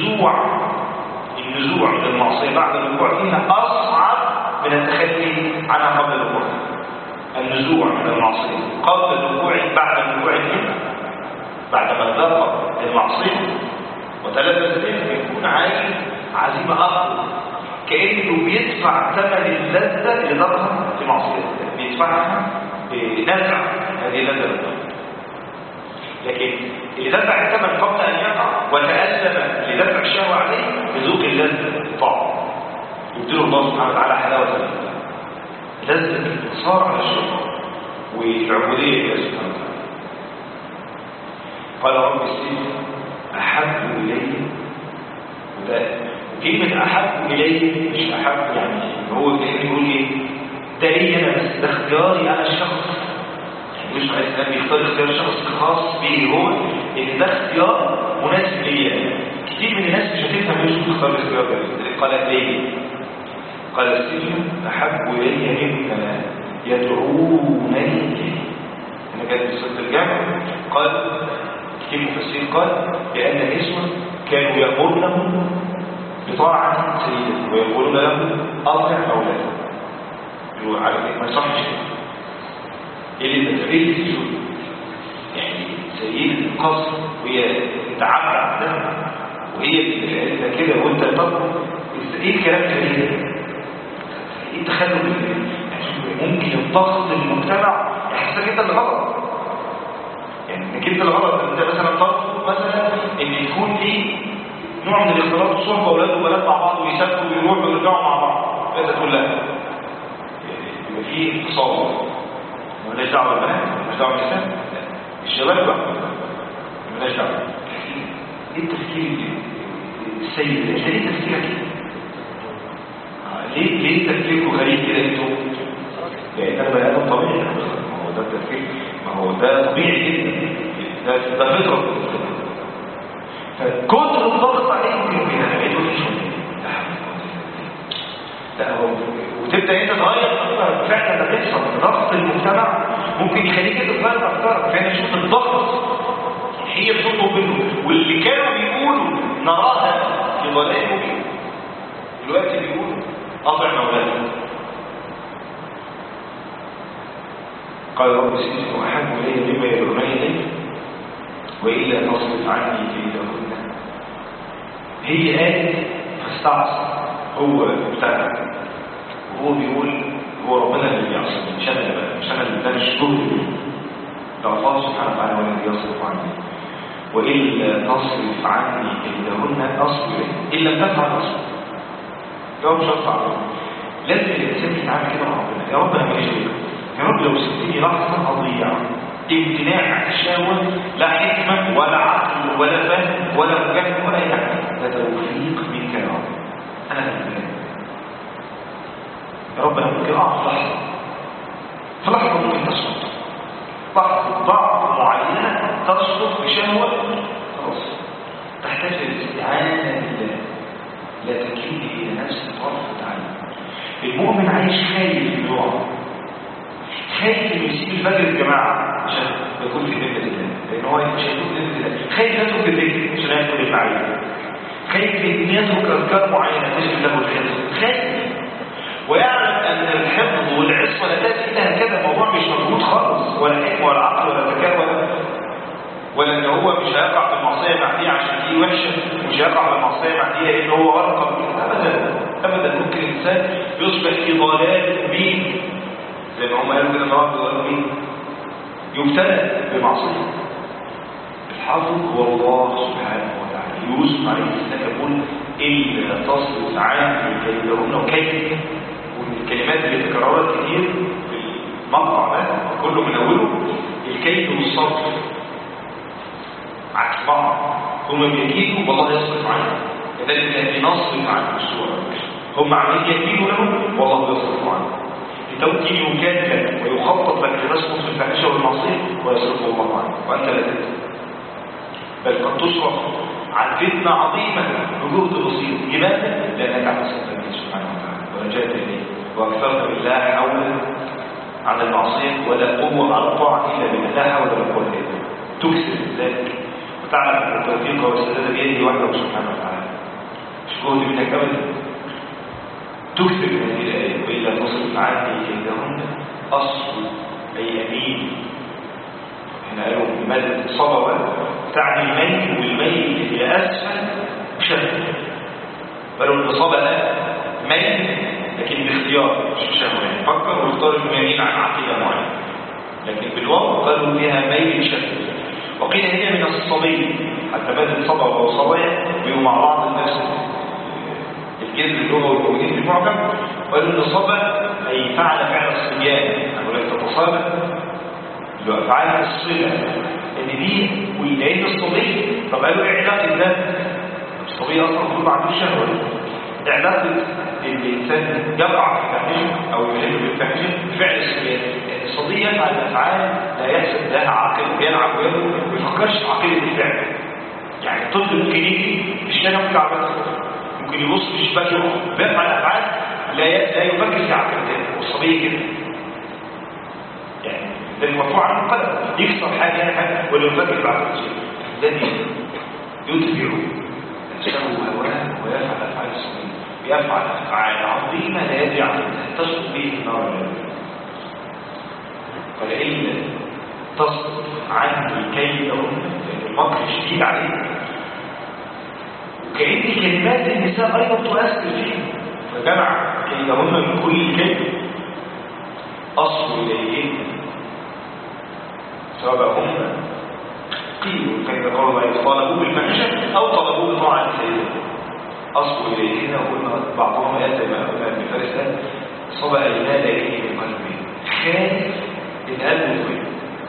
النزوع من المعصيه بعد الوقوع فيها اصعب من التخلي عنها قبل الوقوع. النزوع من المعصيه قبل الوقوع، بعد الوقوع فيها، بعدما ذاق المعصيه وتلبس بها يكون عايز عزيمه اقوى، كانه بيدفع ثمن اللذه اللي ذاقها في معصيه، بيدفعها بنزع هذه اللذه. لكن اللي دفع الثمن قبل ان يقع وتألم لدفع الشهوه عليه بذوق اللذه طعم، يبدله الله سبحانه وتعالى حلاوه اللذه، لذه الانتصار على الشيطان والعبوديه لله سبحانه وتعالى. قال رب السجن احب الي، وكلمه احب الي مش احب يعني هو كان يقول ايه ده لي انا بس، ده اختياري انا الشخص. يوسف عليه السلام بيختار اختيار شخص خاص به هو، ان ده اختيار مناسب ليا. كتير من الناس مش هتفهم ليه تختار الاختيار ده. قالت ليه؟ قال السجن احب الي مما يدعونني اليه. هنا كانت بصيغه الجمع. قال كتير مفسرين قال لان النسوه كانوا يامرونه بطاعه سيدهم ويقولون له اطع اولادك. يقولوا على ما يصحش ايه اللي تفعيل السجود يعني سيدة القصر وهي تتعبر عن ده وهي انت كده وانت تطلب ايه الكلام ده ايه التخلف يعني ممكن الضغط المجتمع يحسسك انت اللي غلط يعني انك انت اللي غلط. انت مثلا تطلب مثلا ان يكون في نوع من الاختلاط الصحبه اولاد وبنات مع بعض ويسافروا ويروحوا ويرجعوا مع بعض انت تقول لا يبقى في انفصال مالناش دعوه بالبنات مالناش دعوه بالنساء الشباب بقى مالناش دعوه. ايه التفكير السيء ده؟ ليه تفكيرك كده؟ ليه تفكيركم غريب كده انتوا؟ لان انا بني ادم طبيعي. ما هو ده التفكير ما هو ده طبيعي جدا ده فطره. فكتر الضغط عليكم يمكن انا بقيت لا هو وتبدا انت تغير افكارك. فعلا ده بيحصل. ضغط المجتمع ممكن يخليك انت تغير افكارك. فانا اشوف الضغط هي بتطلب منه واللي كانوا بيقولوا نراها في ضلال مبين دلوقتي بيقولوا اطعم اولادك. قال رب السجن احب الي مما يدعونني اليه والا تصرف عني كيدهن. هي قالت فاستعصى هو ابتدع وهو بيقول هو ربنا اللي بيعصي مش انا اللي بقى مش انا اللي ده مش جهدي ده الله سبحانه وتعالى هو الذي يصرف عني والا تصرف عني كيدهن اصبر ان لم تفعل اصبر. يا مش هطلع لازم الانسان يتعامل كده مع ربنا. يا رب انا ماليش غيرك. يا رب لو سبتني لحظه اضيع. امتناع عن الشهوه لا حكمه ولا عقل ولا فهم ولا مجاهد ولا اي حاجه. ده توفيق منك يا رب. انا غلبان يا رب. انا ممكن اقع في لحظه ممكن تسقط لحظه ضعف معينه تسقط بشهوه خلاص تحتاج الاستعانه بالله. لا تكلني الى نفسي طرفه عين. المؤمن عايش خايف في الوعي خايف انه يسيب الفجر الجماعه عشان يكون في ذمه الله لان هو مش هيكون في ذمه الله. خايف يترك الذكر عشان يدخل المعيه. خايف ان يترك اذكار معينه تجلب له الحفظ. خايف ويعلم ان الحفظ والعصمه لا تاتي الا هكذا. الموضوع مش موجود خالص ولا حكمه ولا عقل ولا ذكاء ولا ان هو مش هيقع في المعصيه مع دي عشان دي وحشه ومش هيقع في المعصيه مع دي لان هو غلط. ابدا ممكن الانسان يصبح في ضلال مبين زي ما هم قالوا كده النهارده ضلال مبين يبتلى بمعصيه. الحافظ هو الله سبحانه وتعالى. يوسف عليه السلام يقول الا تصرف عني كيدهن وكيد. والكلمات اللي تكررت كتير في المقطع ده كله من اوله الكيد والصرف عكس بعض. هم بيكيدوا والله يصرف عنه. كذلك بنصرف عنه السوء. هم عمالين يكيدوا له والله يصرف عنه. لتوكيل يكاد لك ويخطط لك لتسقط في الفاحشه والمعصيه ويصرفه الله عنه وانت لا تدري. بل قد تصرف عن فتنه عظيمه بجهد بسيط. لماذا؟ لانك عبست الله سبحانه وتعالى ولجأت اليه واكثرت بالله حولا عن المعصيه ولا قوه على الطاعه الا بالله. لا حول ولا قوه الا بالله. تكسر ذلك وتعلم ان التوفيق والسداد بيده وحده سبحانه وتعالى. مش جهد منك ابدا. تكسر هذه الايه والا تصرف عني كيدهن اصل اي امين. هنا قالوا مد صببا تعني الميل والميل اللي اسفل شهوه. قالوا الاصابه ده ميل لكن باختيار مش شهوه يعني فكر واختار الميل عن عقيده معينه. لكن بالواقع قالوا فيها ميل شهوه. وقيل هي من الصبي حتى بدل صبا وصبايا بيبقوا مع بعض نفس الجذر اللغوي الموجودين في المعجم. وقالوا ان صبا اي فعل الصبيان او لا تتصابى اللي هو افعال الصله ان دي ولقيت الصبي. طب قالوا ايه علاقه ده؟ الصبي اصلا المفروض ما عندوش شهوه. علاقه الانسان يقع في الفاحشه او يحل بالفاحشه بفعل الصبيان لأن الصبي يفعل أفعال لا يحسب لها عاقل ويلعب ويلعب ما يفكرش في عقيدة الفعل. يعني الطفل ممكن يجي في الشارع ممكن يعرف ممكن يبص في الشباك يقف بيفعل أفعال لا يفكر في عقيدته، والصبي كده يعني ده المرفوع عنه قلم يكسر حاجة ولا يفكر في عقيدته الذي يتبعه نفسه هواه ويفعل أفعال الصبي، يفعل أفعال عظيمة لا يدري عنها تسقط به النار. فلئن تصرف عني كيدهن المكر شديد عليه، وكأن كلمات النساء أيضا تؤثر فيه، فجمع كيدهن من كل كيد أصل إليهن سواء هم قيلوا كيف قالوا طالبوا بالفحشة أو طلبوا بطاعة سيدهم أصل إليهن. وقلنا بعضهم يأتي ما قلنا ابن فارس صبأ ينادى إليه من قلبه خايف إن قلبه طويل.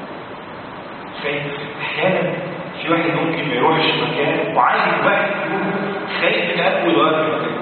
أحيانا في واحد ممكن ما يروحش مكان وعايز واحد يكون خايف إن قلبه يغير في مكان،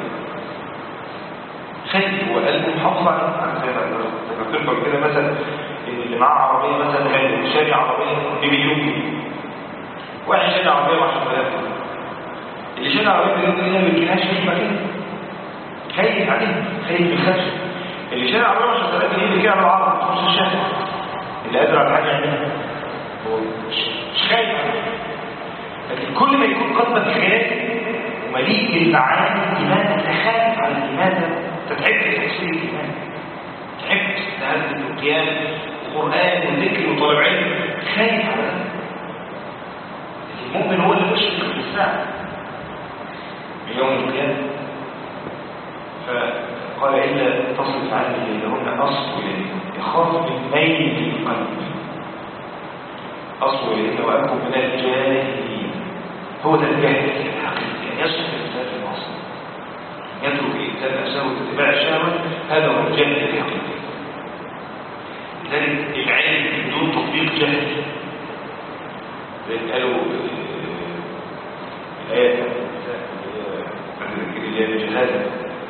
خايف هو قلبه محافظ على زي ما ذكرت كده مثلا إن اللي معاه عربية مثلا غالي شاري عربية بمليون جنيه، واحد شاري عربية ب 10,000 جنيه، اللي شاري عربية بمليون جنيه ما بيجيلهاش في مكان، خايف عليه خايف من الخدش. اللي شاري عربية ب 10,000 جنيه بيجي على العرض في نص الشارع، اللي قادر على حاجة يعملها هو مش خايف. لكن كل ما يكون قلبك خايف ومليء بالمعاني الإيمان تخاف على الإيمان، تتعبت في تفسير الإيمان، تعبت تهدد القيام وقرآن وذكر وطلب علم، خايف على ده. المؤمن هو اللي يشرك في الساعة من يوم القيامة. فقال إلا تصرف عني كيدهن أصب إليهن، يخاف من ميل القلب أصب إليهن وأكون من الجاهلين. هو ده الجاهل الحقيقي، يعني يصرف الإنسان في المعصية، يترك الإنسان نفسه واتباع الشهوة، هذا هو الجاهل الحقيقي. لذلك العلم بدون تطبيق جهل، زي قالوا الآية اللي هي الجهالة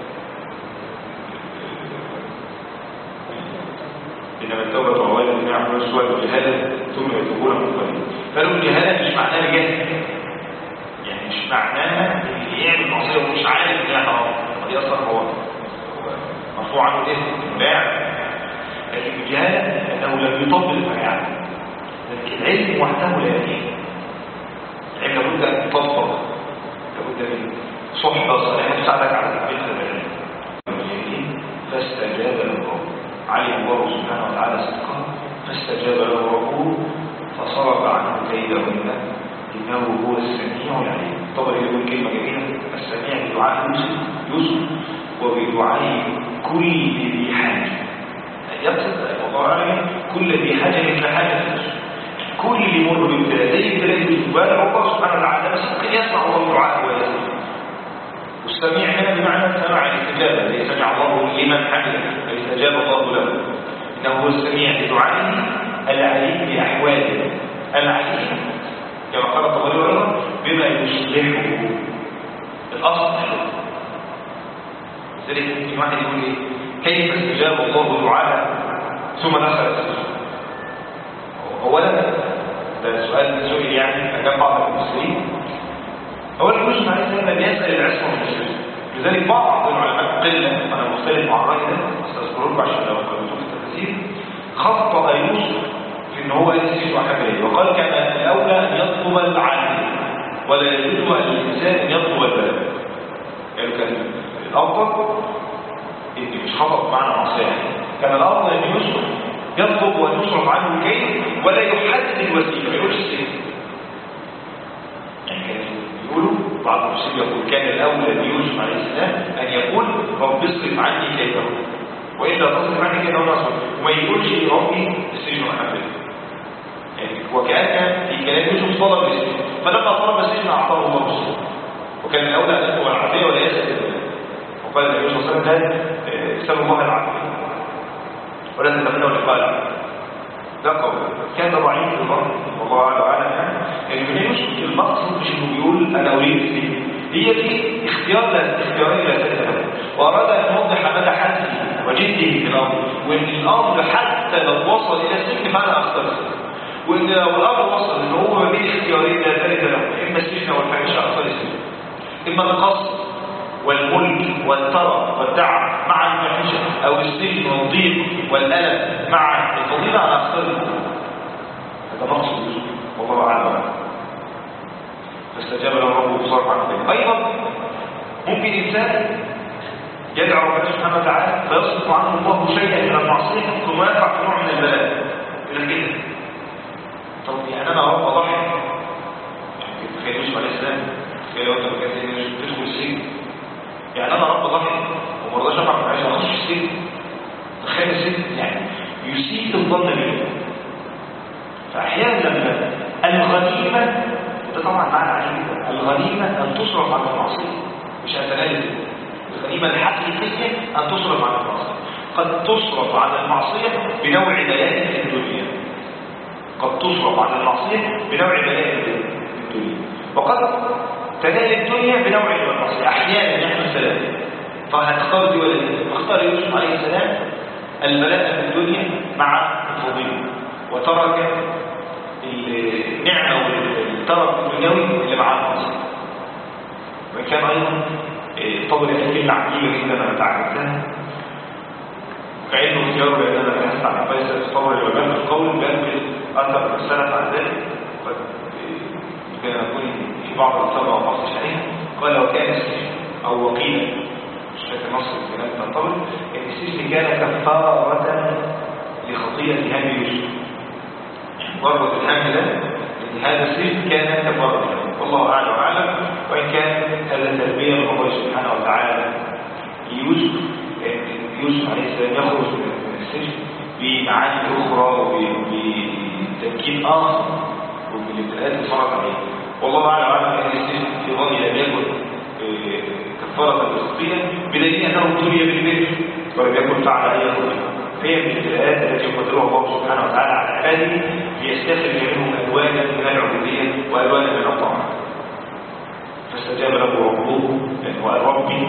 إنما التوبة أولا لما يعملوا السوء والجهالة ثم يتوبون من قريب. قالوا الجهالة مش معناها الجهل، يعني مش معناها اللي يعمل معصية ومش عارف إنها حرام، دي أصلا هو مرفوع عنه الإثم لا يعلم. لكن الجهالة أنه لم يطبق ما يعلم. لكن العلم وحده لا يكفي، العلم لابد أن يطبق، لابد من صحبة صالحة تساعدك على تطبيق العلم. فاستجاب له ربه، علم الله سبحانه وتعالى صدقه فاستجاب له ربه فصرف عنه كيدهن إنه هو السميع العليم. طبعا يقول كلمة جميلة، السميع بدعاء يوسف وبدعاء كل ذي حاجة، يقصد الله عليه كل ذي حاجة مثل حاجة يوسف، كل اللي يمر بابتلاء زي ابتلاء يوسف، الله سبحانه وتعالى بس ممكن يسمع الله دعاءه ويسمع. والسميع هنا بمعنى سمع الاستجابة، الذي سمع الله لمن حمده فاستجاب الله له، إنه هو السميع بدعائه العليم بأحواله، العليم كما قال الطبري أيضا بما يصلحه الأصل. لذلك ممكن واحد يقول إيه كيف استجاب الله دعاءه ثم دخل السجن؟ أولا ده سؤال سئل يعني أجاب بعض المسلمين. أولا يوسف عليه السلام لم يسأل العصمة من السجن، لذلك بعض العلماء قلة أنا مختلف مع الرأي ده استذكركم عشان لو قلتوا في التفسير خطأ يوسف في ان هو يسجد وحكى اليه، وقال كان الاولى ان يطلب العدل ولا يجوز للانسان ان يطلب البلاء. قالوا كان الافضل ان مش خطأ معنى معصيه، كان الافضل ان يوسف يطلب وان يصرف عنه الكيد ولا يحدد الوسيله، ما يقولش السجن. يعني كانوا يقولوا بعض المسلمين يقول كان الاولى ليوسف عليه السلام ان يقول رب اصرف عني كيده والا تصرف عني كيده ونصرف، وما يقولش ربي السجن وحبه. يعني وكأن في كلام يوسف طلب السجن، فلما طلب السجن اعطاه الله السجن، وكان الاولى ان يطلب العافيه ولا يسال الله. وقال النبي صلى الله عليه وسلم اسالوا الله العافيه ولا تتمنوا لقاء ده قول كان ضعيف الامر والله اعلم. يعني من يوسف المقصد مش انه بيقول انا اريد السجن، هي دي اختيارين لا تتهم، واراد ان يوضح مدى حده وجده في الامر، وان الامر حد حتى لو وصل الى السجن فانا اختار السجن. وان لو الامر وصل ان هو ما بين اختيارين لا ثالث له، اما السجن او الفاحشه، اختار السجن. اما القصد والملك والترف والتعب مع الفاحشه، او السجن والضيق والالم مع الفضيله، انا اختار الفضيله. هذا مقصود يوسف والله اعلم. فاستجاب له ربه بصرف عن ذلك. ايضا ممكن انسان يدعو ربنا سبحانه وتعالى فيصرف عنه الله شيئا من المعصيه ثم يقع في نوع من البلاء. يقول لك ايه؟ طب يعني انا رب اضحي، تخيل يوسف عليه السلام، تخيل لو انت مكان تدخل السجن، يعني انا رب اضحي وما رضاش افعل معايا اخش السجن. تخيل السجن يعني يسيء الظن بالله. فاحيانا لما الغنيمه، وده طبعا معنى عجيب، الغنيمه ان تصرف عن المعصيه مش ان تنال. الغنيمه الحقيقيه ان تصرف عن المعصيه. قد تصرف عن المعصيه بنوع بلاء في الدنيا، قد تصرف عن المعصيه بنوع بلاء في الدنيا، وقد تنال الدنيا بنوع من المعصيه. احيانا يحصل سلام، فهتختار دي ولا دي؟ اختار يوسف عليه السلام البلاء في الدنيا مع الفضيله، وترك النعمه والترف الدنيوي اللي مع المعصيه. وكان ايضا طبعا كلمه عجيبه جدا انا تعرفتها، كأنه اختياره لأن أنا بحثت عن فيصل تطور العلماء في القول بأنه أثر السلف عن ذلك، قد كان يكون في بعض الثورة وبعض الشريعة. قال وكان السجن أو وقيل مش فاكر نص الكلام تنطبق إن السجن كان كفارة لخطيئة هم يوسف. مجرد الهم ده إن هذا السجن كان كفارة، والله أعلم وأعلم. وإن كان هذا تربية من الله سبحانه وتعالى ليوسف، يوسف عليه السلام يخرج من السجن بمعاني أخرى وبتمكين آخر وبالابتلاءات اللي صارت عليه. والله أعلم أن السجن في ظني لم يكن كفارة للخطيئة، بدليل أنه ابتلي بالبر ولم يكن فعل أي خطيئة. هي من الابتلاءات التي يقدرها الله سبحانه وتعالى على عباده ليستخرج منهم ألوانا من العبودية وألوانا من الطاعة. فاستجاب له ربه، لأنه قال ربي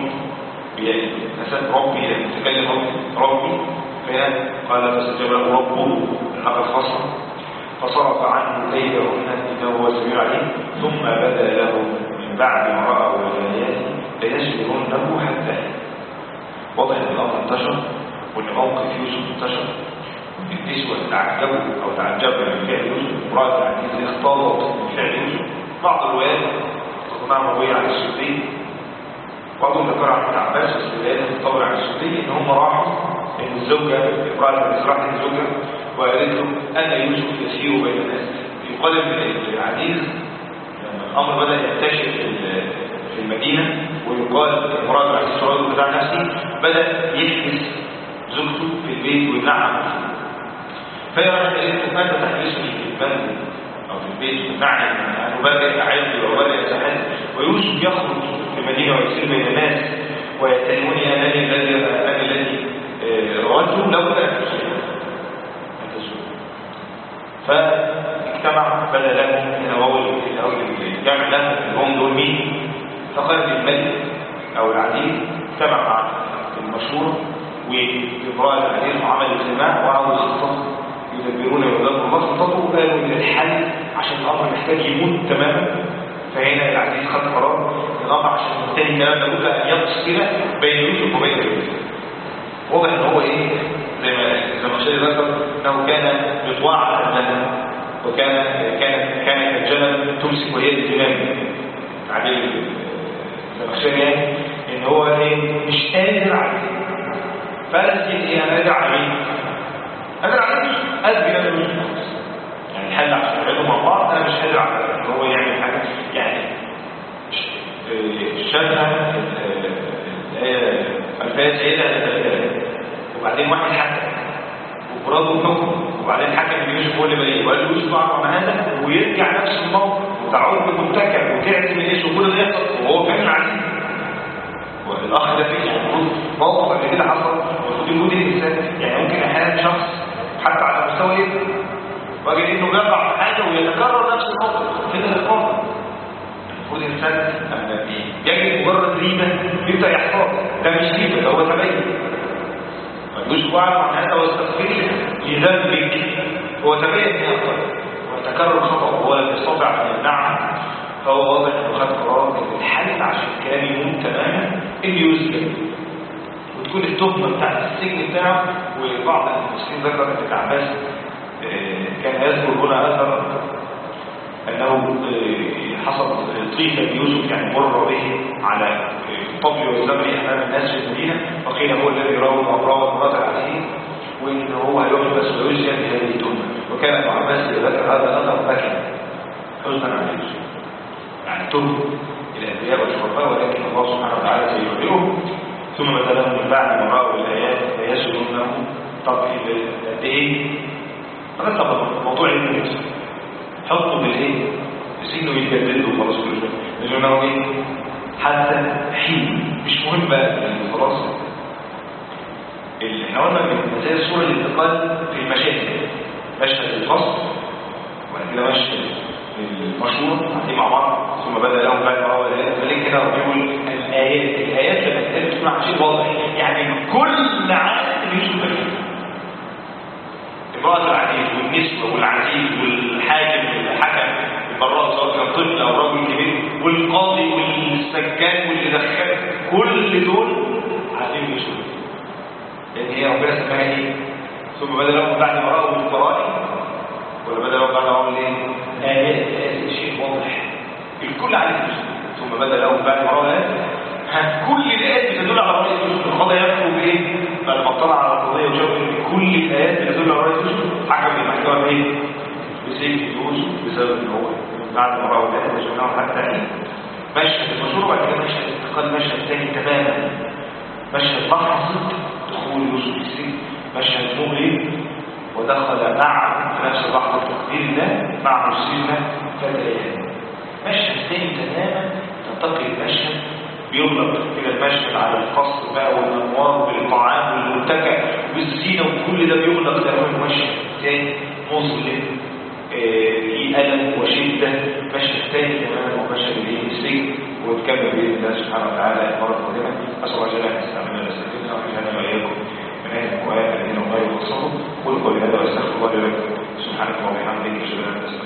نسب ربي، يتكلم ربي، فقال فاستجاب له ربه الحق الخاصة فصرف عنه كيدهن انه هو السميع العليم. ثم بدا له من بعد ما راوا الآيات ليسجننه حتى. واضح ان الامر انتشر وان موقف يوسف انتشر، النسوة تعجبوا او تعجبوا من فعل يوسف، امرأة العزيز اختلطت من فعل يوسف. بعض الروايات تقنع مروية عن السدي، بعضهم ذكر عن ابن عباس بس الروايات تطور عن السدي ان هم راحوا ان الزوجة امرأة العزيز راحت الزوجة وقالت له ان يوسف يسير بين الناس. يقال ان العزيز لما الامر بدا ينتشر في المدينة، ويقال امرأة العزيز رجل بتاع نفسي بدا يحبس زوجته في البيت ويمنعها. فهي راحت قالت له ماذا تحبسني في المنزل او في البيت وتمنعني ان ابرئ عيبي وابرئ سحاتي، ويوسف يخرج في المدينة ويسير بين الناس ويتهموني انني الذي روته لو كان تسلم. فاجتمع بدا لهم هنا وهو الجامع لهم هم دول مين؟ فقال الملك او العزيز اجتمع مع المشهور وامرأة العزيز وعمل اجتماع وعملوا خطة يدبرون ويدبروا الله خطته، وقالوا ان الحل عشان الامر محتاج يموت تماما. فهنا العزيز خد قرار الامر عشان ينتهي الكلام ده لابد ان يقص كده بين يوسف وبين يوسف. واضح ان هو ايه زي ما الشيخ ذكر انه كان مطواع على الجنة، وكان كالجنة تمسك وهي الزمام تعديل الزمخشري، يعني ان هو ايه مش قادر عليه. فلسجد ايه انا قادر على مين؟ قادر على يوسف، قادر على يوسف، يعني الحل عشان يعملوا مع بعض انا مش قادر على ان هو يعمل حاجه. يعني شافها الفايه سيده وبعدين واحد حكم وقراضه حكم وبعدين حكم بيوسف هو اللي بريء وقال له يوسف اعرف عن هذا، ويرجع نفس الموقف وتعود بمرتكب وتعزم الناس وكل ده يحصل وهو فاهم العزيز. والاخ ده فيه يعني موقف قبل كده حصل المفروض يكون الانسان يعني ممكن احيانا شخص حتى على مستوى ايه واجد انه بيقع في حاجه ويتكرر نفس الموقف كده للقاضي. المفروض الانسان لما يجد مجرد ريبه يبدا يحفظ ده مش ريبه ده هو تبين. يوسف اعرف عن هذا واستغفري في ذنبك هو تبين أنه أخطأ وتكرر خطأ وهو لم يستطع أن يمنعه، فهو واضح أنه خد قرار بالحل عشان كان يموت تماما إن يسجن وتكون التهمة بتاعت السجن بتاعه. وبعض المسلمين ذكر أن ابن عباس كان يذكر هنا أثر أنه حصل طيف يوسف يعني مر به على الطبل والزمن أمام الناس في المدينة، فقيل هو الذي راود امرأة العزيز وإن هو يحبس ويسجن بهذه التهمة. وكان ابن عباس ذكر هذا الأثر بكى حزنا على يوسف، يعني تهمة الأنبياء والشرفاء، ولكن الله سبحانه وتعالى سيبرئه. ثم بدا لهم من بعد ما رأوا الآيات فيسجنونه. طب قد إيه؟ طب الموضوع يموت حطوا بالايه سينه يتجدد وخلاص كل ده لانه ايه حتى حين مش مهم بقى خلاص. احنا قلنا من مزايا صوره الانتقال في المشاهد، مشهد الفصل وبعد كده مشهد المشهور قاعدين مع بعض ثم بدا لهم بعد ما هو ذلك كده بيقول الايات لما تتقال بتسمع شيء واضح، يعني كل عدد يوسف امرأة العزيز والنسوة والعزيز والحاكم والحكم البراء سواء كان طفل أو راجل كبير والقاضي والسجان واللي دخل كل دول عارفين يوسف، لأن هي ربنا سماها إيه؟ ثم بدأ لهم بعد ما رأوا القرائن ولا بدأ لهم بعد ما رأوا إيه؟ آيات شيء واضح الكل عارف يوسف. ثم بدأ لهم بعد ما رأوا آيات كل الآيات بتدل على رأي يوسف. القضاء يكفوا بإيه؟ بعد ما اطلع على القضية وشاف ان كل الآيات اللي تدل على رأي يوسف حكم المحكمة بإيه؟ بسجن يوسف بسبب ان هو بعد ما رأوا الآيات وشفناه حتى إيه؟ مشهد المشهور وبعد كده مشهد انتقال مشهد ثاني تماما، مشهد لحظة دخول يوسف السجن، مشهد مؤلم ودخل معه في نفس اللحظة تقدير الله معه السجن 3 أيام. مشهد ثاني تماما تنتقل المشهد بيغلق إلى المشهد على القصر بقى والأنوار والطعام والمتكئ والزينة وكل ده بيغلق تماما. مشهد ثاني مظلم في ألم وشدة، مشهد ثاني تماما ومشهد السجن. ونكمل بإذن الله سبحانه وتعالى المرة القادمة. أسأل الله جل أن يستعملنا ويستخدمنا ويجعلنا وإياكم من أهل القرآن الذين الله يوصلهم. قل قولي هذا وأستغفر الله لكم. سبحانك اللهم وبحمدك أشهد أن لا إله إلا أنت